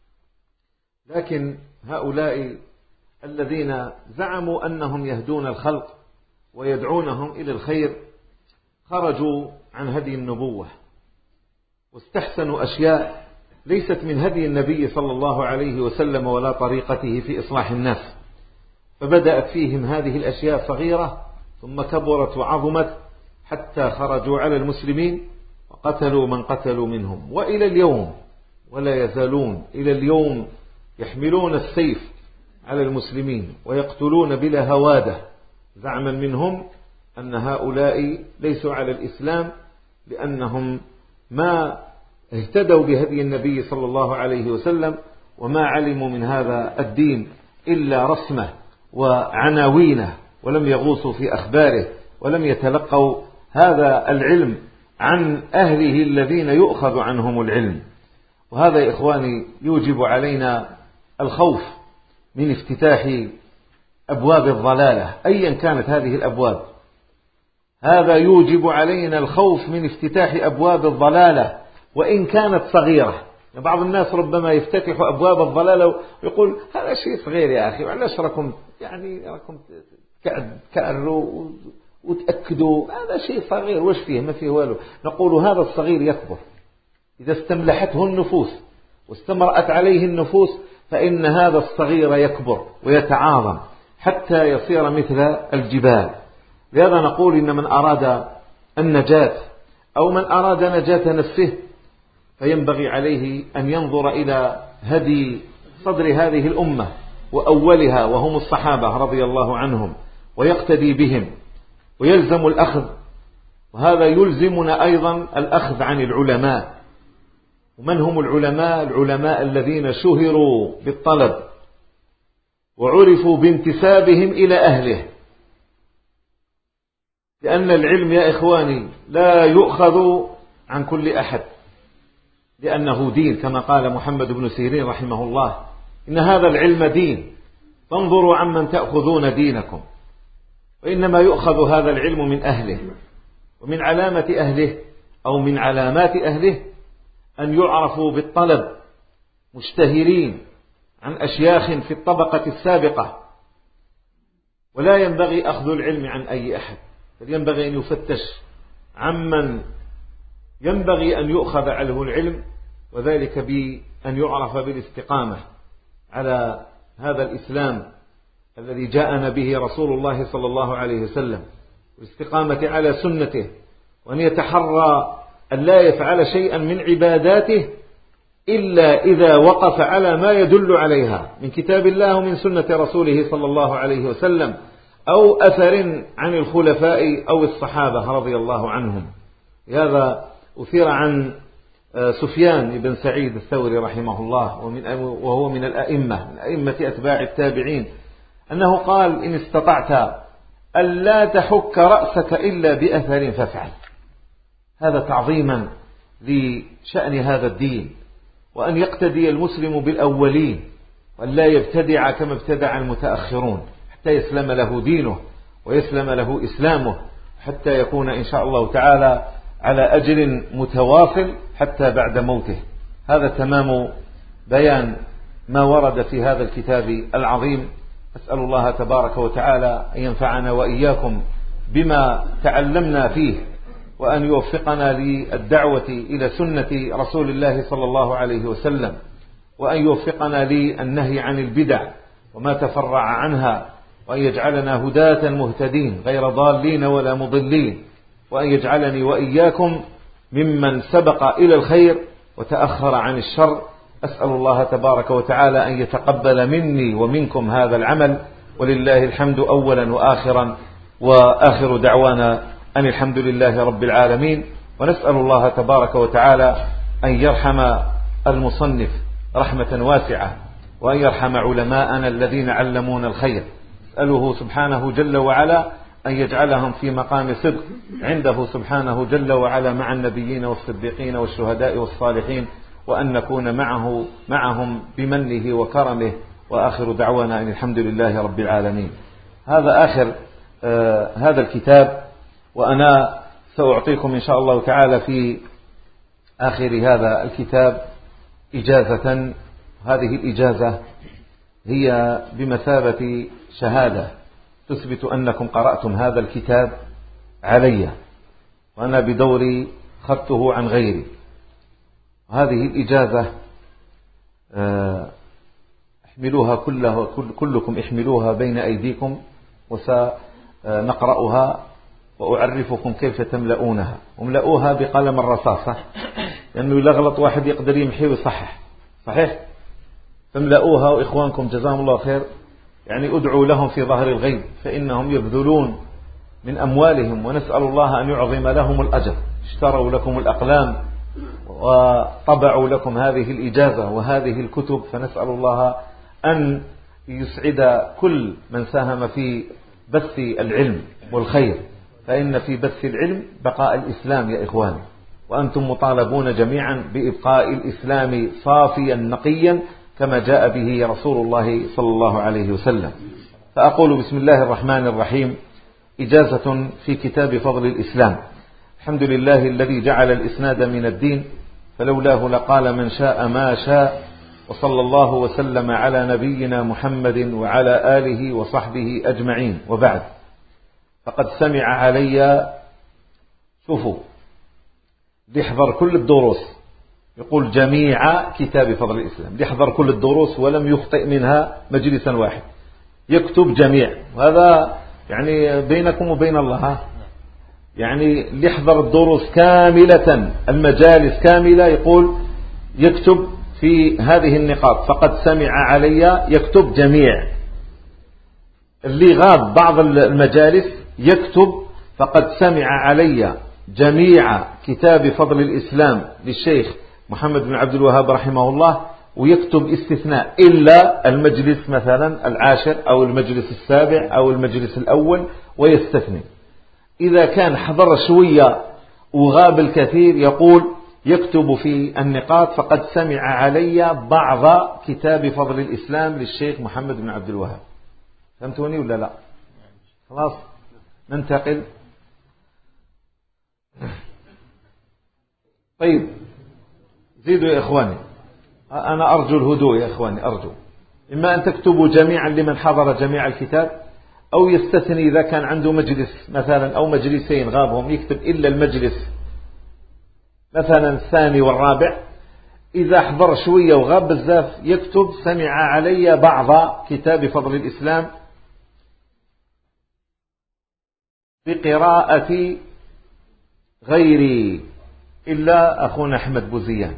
Speaker 2: لكن هؤلاء الذين زعموا أنهم يهدون الخلق ويدعونهم إلى الخير خرجوا عن هدي النبوة، واستحسنوا أشياء ليست من هدي النبي صلى الله عليه وسلم ولا طريقته في إصلاح الناس. فبدأت فيهم هذه الأشياء صغيرة ثم كبرت وعظمت حتى خرجوا على المسلمين وقتلوا من قتلوا منهم، وإلى اليوم ولا يزالون إلى اليوم يحملون السيف على المسلمين ويقتلون بلا هوادة، زعما منهم أن هؤلاء ليسوا على الإسلام، لأنهم ما اهتدوا بهدي النبي صلى الله عليه وسلم، وما علموا من هذا الدين إلا رسمه وعناوينه، ولم يغوصوا في أخباره، ولم يتلقوا هذا العلم عن أهله الذين يؤخذ عنهم العلم. وهذا يا إخواني يوجب علينا الخوف من افتتاح أبواب الضلالة أيا كانت هذه الأبواب. هذا يوجب علينا الخوف من افتتاح أبواب الضلالة وإن كانت صغيرة. بعض الناس ربما يفتتح أبواب الضلالة ويقول هذا شيء صغير يا أخي، وعلاش راكم يعني راكم كأروا وتأكدوا، هذا شيء صغير وش فيه، ما فيه والو. نقول هذا الصغير يكبر إذا استملحته النفوس واستمرأت عليه النفوس، فإن هذا الصغير يكبر ويتعاظم حتى يصير مثل الجبال. لهذا نقول إن من أراد النجاة أو من أراد نجاة نفسه فينبغي عليه أن ينظر إلى هدي صدر هذه الأمة وأولها وهم الصحابة رضي الله عنهم، ويقتدي بهم ويلزم الأخذ. وهذا يلزمنا أيضا الأخذ عن العلماء. ومن هم العلماء؟ العلماء الذين شهروا بالطلب وعرفوا بانتسابهم إلى أهله. لأن العلم يا إخواني لا يؤخذ عن كل أحد، لأنه دين كما قال محمد بن سيرين رحمه الله: إن هذا العلم دين، فانظروا عمن تأخذون دينكم. وإنما يؤخذ هذا العلم من أهله، ومن علامة أهله أو من علامات أهله أن يعرفوا بالطلب مشتهرين عن أشياخ في الطبقة السابقة. ولا ينبغي أخذ العلم عن أي أحد، بل ينبغي أن يفتش عمن ينبغي أن يؤخذ عنه العلم، وذلك بأن يعرف بالاستقامة على هذا الإسلام الذي جاءنا به رسول الله صلى الله عليه وسلم، والاستقامة على سنته، وأن يتحرى أن لا يفعل شيئا من عباداته إلا إذا وقف على ما يدل عليها من كتاب الله ومن سنة رسوله صلى الله عليه وسلم، أو أثر عن الخلفاء أو الصحابة رضي الله عنهم. هذا أثير عن سفيان بن سعيد الثوري رحمه الله، وهو من الأئمة من أئمة أتباع التابعين، أنه قال: إن استطعت ألا تحك رأسك إلا بأثر فافعل. هذا تعظيما لشأن هذا الدين، وأن يقتدي المسلم بالأولين، وأن لا يبتدع كما ابتدع المتأخرون، حتى يسلم له دينه ويسلم له إسلامه، حتى يكون إن شاء الله تعالى على أجر متواصل حتى بعد موته. هذا تمام بيان ما ورد في هذا الكتاب العظيم. أسأل الله تبارك وتعالى أن ينفعنا وإياكم بما تعلمنا فيه، وأن يوفقنا للدعوة إلى سنة رسول الله صلى الله عليه وسلم، وأن يوفقنا للنهي عن البدع وما تفرع عنها، وأن يجعلنا هداة مهتدين غير ضالين ولا مضلين، وأن يجعلني وإياكم ممن سبق إلى الخير وتأخر عن الشر. أسأل الله تبارك وتعالى أن يتقبل مني ومنكم هذا العمل، ولله الحمد أولا وآخرا، وآخر دعوانا أن الحمد لله رب العالمين. ونسأل الله تبارك وتعالى أن يرحم المصنف رحمة واسعة، وأن يرحم علماءنا الذين علمون الخير. أسأله سبحانه جل وعلا أن يجعلهم في مقام صدق عنده سبحانه جل وعلا مع النبيين والصديقين والشهداء والصالحين، وأن نكون معه معهم بمنه وكرمه. وآخر دعوانا أن الحمد لله رب العالمين. هذا آخر آه هذا الكتاب، وأنا سأعطيكم إن شاء الله تعالى في آخر هذا الكتاب إجازة. هذه الإجازة هي بمثابة شهادة تثبت أنكم قرأتم هذا الكتاب علي، وأنا بدوري خذته عن غيري. هذه الإجازة احملوها كلها كلكم احملوها بين أيديكم، وسنقرأها وأعرفكم كيف تملؤونها. وملؤوها بقلم الرصاصة، لأنه لغلط واحد يقدر يمحي ويصحح، صحيح؟ فاملؤوها، وإخوانكم جزاهم الله خير يعني ادعوا لهم في ظهر الغيب، فإنهم يبذلون من أموالهم، ونسأل الله أن يعظم لهم الأجر. اشتروا لكم الأقلام وطبعوا لكم هذه الإجازة وهذه الكتب، فنسأل الله أن يسعد كل من ساهم في بث العلم والخير، فإن في بث العلم بقاء الإسلام يا إخوان، وأنتم مطالبون جميعا بإبقاء الإسلام صافيا نقيا كما جاء به رسول الله صلى الله عليه وسلم. فأقول بسم الله الرحمن الرحيم. إجازة في كتاب فضل الإسلام. الحمد لله الذي جعل الإسناد من الدين، فلولاه لقال من شاء ما شاء. وصلى الله وسلم على نبينا محمد وعلى آله وصحبه أجمعين، وبعد. فقد سمع علي، شوفوا ليحضر كل الدروس، يقول جميع كتاب فضل الإسلام، ليحضر كل الدروس ولم يخطئ منها مجلسا واحد، يكتب جميع. وهذا يعني بينكم وبين الله، يعني ليحضر الدروس كاملة، المجالس كاملة، يقول يكتب في هذه النقاط. فقد سمع علي، يكتب جميع. اللي غاب بعض المجالس يكتب فقد سمع علي جميع كتاب فضل الإسلام للشيخ محمد بن عبد الوهاب رحمه الله، ويكتب استثناء إلا المجلس مثلا العاشر أو المجلس السابع أو المجلس الأول، ويستثني. إذا كان حضر شوية وغاب الكثير يقول يكتب في النقاط فقد سمع علي بعض كتاب فضل الإسلام للشيخ محمد بن عبد الوهاب. فهمتوني ولا لا؟ خلاص ننتقل. طيب زيدوا يا إخواني، أنا أرجو الهدوء يا إخواني، أرجو إما أن تكتبوا جميعا لمن حضر جميع الكتاب، أو يستثني إذا كان عنده مجلس مثلا أو مجلسين غابهم يكتب إلا المجلس مثلا الثاني والرابع. إذا حضر شوية وغاب بزاف يكتب سمع علي بعض كتاب فضل الإسلام بقراءة غيري إلا أخونا أحمد بوزيان،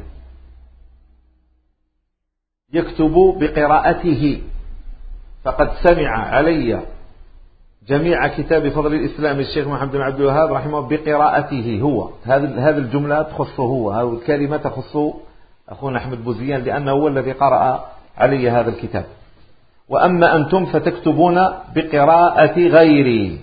Speaker 2: يكتب بقراءته فقد سمع علي جميع كتاب فضل الإسلام الشيخ محمد بن عبد الوهاب رحمه بقراءته هو. هذه الجملة تخصه هو، هذه الكلمة تخص أخونا أحمد بوزيان لأنه هو الذي قرأ علي هذا الكتاب. وأما أنتم فتكتبون بقراءة غيري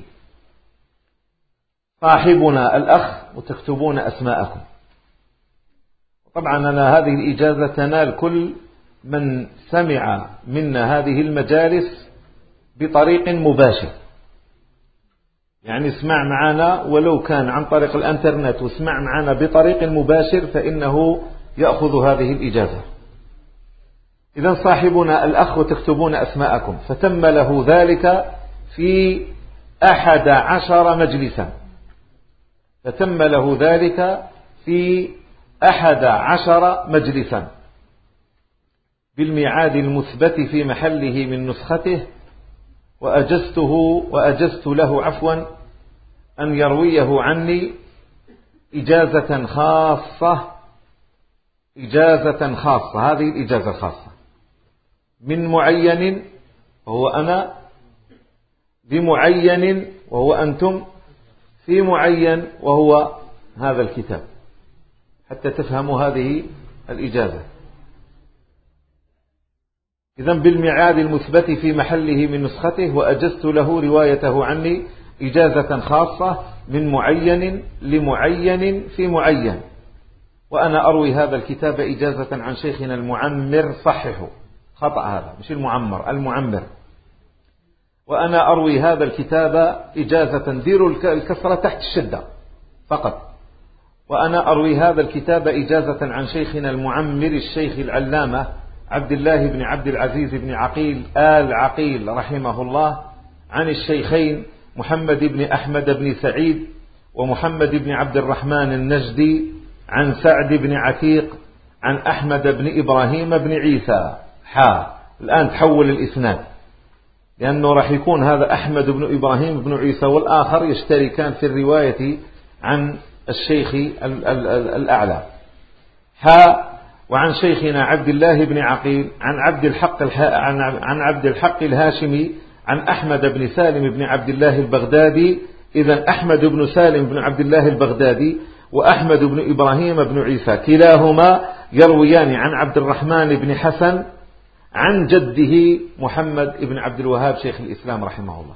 Speaker 2: صاحبنا الأخ وتكتبون أسماءكم. طبعا أنا هذه الإجازة تنال كل من سمع منا هذه المجالس بطريق مباشر، يعني اسمع معنا ولو كان عن طريق الانترنت واسمع معنا بطريق مباشر فإنه يأخذ هذه الإجازة. إذن صاحبنا الأخ وتكتبون أسماءكم، فتم له ذلك في أحد عشر مجلسا، فتم له ذلك في أحد عشر مجلسا بالميعاد المثبت في محله من نسخته، وأجزته وأجزت له عفوا أن يرويه عني إجازة خاصة، إجازة خاصة، هذه الإجازة الخاصة من معين وهو أنا، بمعين وهو أنتم، في معين وهو هذا الكتاب، حتى تفهموا هذه الإجازة. إذن بالميعاد المثبت في محله من نسخته، وأجزت له روايته عني إجازة خاصة من معين لمعين في معين. وأنا أروي هذا الكتاب إجازة عن شيخنا المعمر، صححوا خطأ هذا مش المعمر، المعمر. وأنا أروي هذا الكتاب إجازة، ديروا الكسرة تحت الشدة فقط. وأنا أروي هذا الكتاب إجازة عن شيخنا المعمر الشيخ العلامة عبد الله بن عبد العزيز بن عقيل آل عقيل رحمه الله، عن الشيخين محمد بن أحمد بن سعيد ومحمد بن عبد الرحمن النجدي، عن سعد بن عتيق عن أحمد بن إبراهيم بن عيسى. حا الآن تحول الإسناد، لأنه راح يكون هذا أحمد بن إبراهيم بن عيسى والآخر يشتركان في الرواية عن الشيخ الأعلى. حا وعن شيخنا عبد الله بن عقيل عن عبد الحق عن عبد الحق الهاشمي عن أحمد بن سالم بن عبد الله البغدادي. إذن أحمد بن سالم بن عبد الله البغدادي وأحمد بن إبراهيم بن عيسى كلاهما يرويان عن عبد الرحمن بن حسن عن جده محمد بن عبد الوهاب شيخ الإسلام رحمه الله.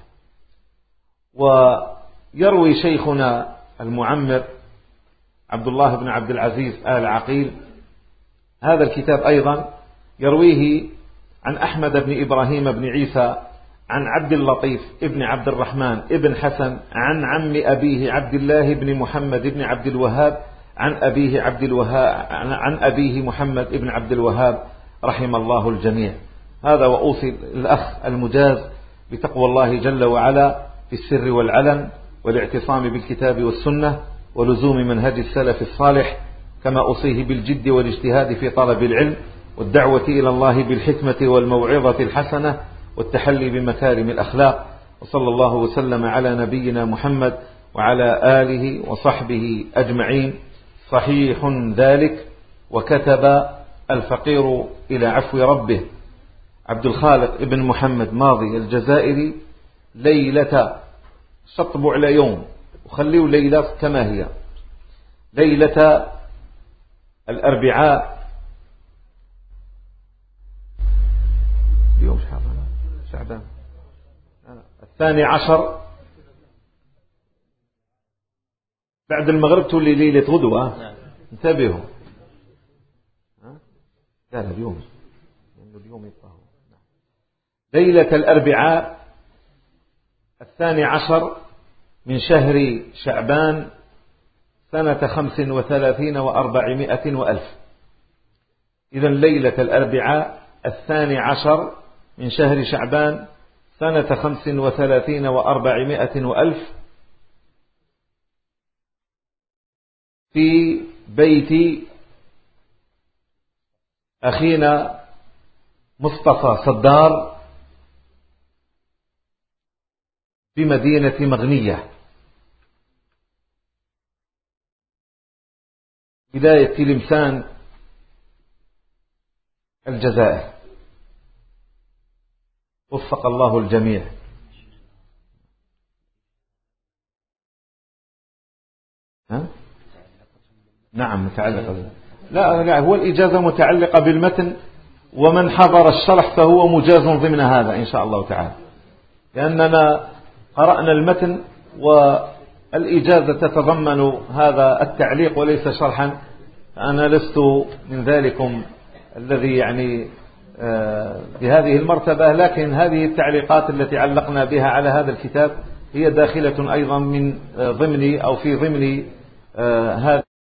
Speaker 2: ويروي شيخنا المعمر عبد الله بن عبد العزيز آل عقيل هذا الكتاب أيضا، يرويه عن أحمد بن إبراهيم بن عيسى عن عبد اللطيف ابن عبد الرحمن ابن حسن عن عم أبيه عبد الله بن محمد بن عبد الوهاب عن أبيه عبد الوهاب عن أبيه محمد بن عبد الوهاب رحم الله الجميع. هذا وأوصي الأخ المجاز بتقوى الله جل وعلا في السر والعلن، والاعتصام بالكتاب والسنة، ولزوم منهج السلف الصالح، كما أوصيه بالجد والاجتهاد في طلب العلم، والدعوة إلى الله بالحكمة والموعظة الحسنة، والتحلي بمكارم الأخلاق. وصلى الله وسلم على نبينا محمد وعلى آله وصحبه أجمعين. صحيح ذلك. وكتب الفقير إلى عفو ربه عبد الخالق ابن محمد ماضي الجزائري ليلة، شطبوا على يوم وخليوا ليلة كما هي، ليلة الأربعاء اليوم شعبان الثاني عشر بعد المغرب تولي ليلة غدوة.
Speaker 1: نعم.
Speaker 2: انتبهوا. لا لا اليوم لأنه اليوم يطهر. ليلة الأربعاء الثاني عشر من شهر شعبان سنة خمس وثلاثين وأربعمائة وألف. إذن ليلة الأربعاء الثاني عشر من شهر شعبان سنة خمس وثلاثين وأربعمائة وألف في بيت أخينا مصطفى صدار بمدينة مغنية ولاية تلمسان الجزائر. وفق الله الجميع. ها؟ نعم متعلقة. لا لا هو الإجازة متعلقة بالمتن، ومن حضر الشرح فهو مجاز ضمن هذا إن شاء الله تعالى، لأننا قرأنا المتن والإجازة تتضمن هذا التعليق وليس شرحا. أنا لست من ذلكم الذي يعني بهذه المرتبة، لكن هذه التعليقات التي علقنا بها على هذا الكتاب هي داخلة أيضا من ضمن أو في ضمن هذا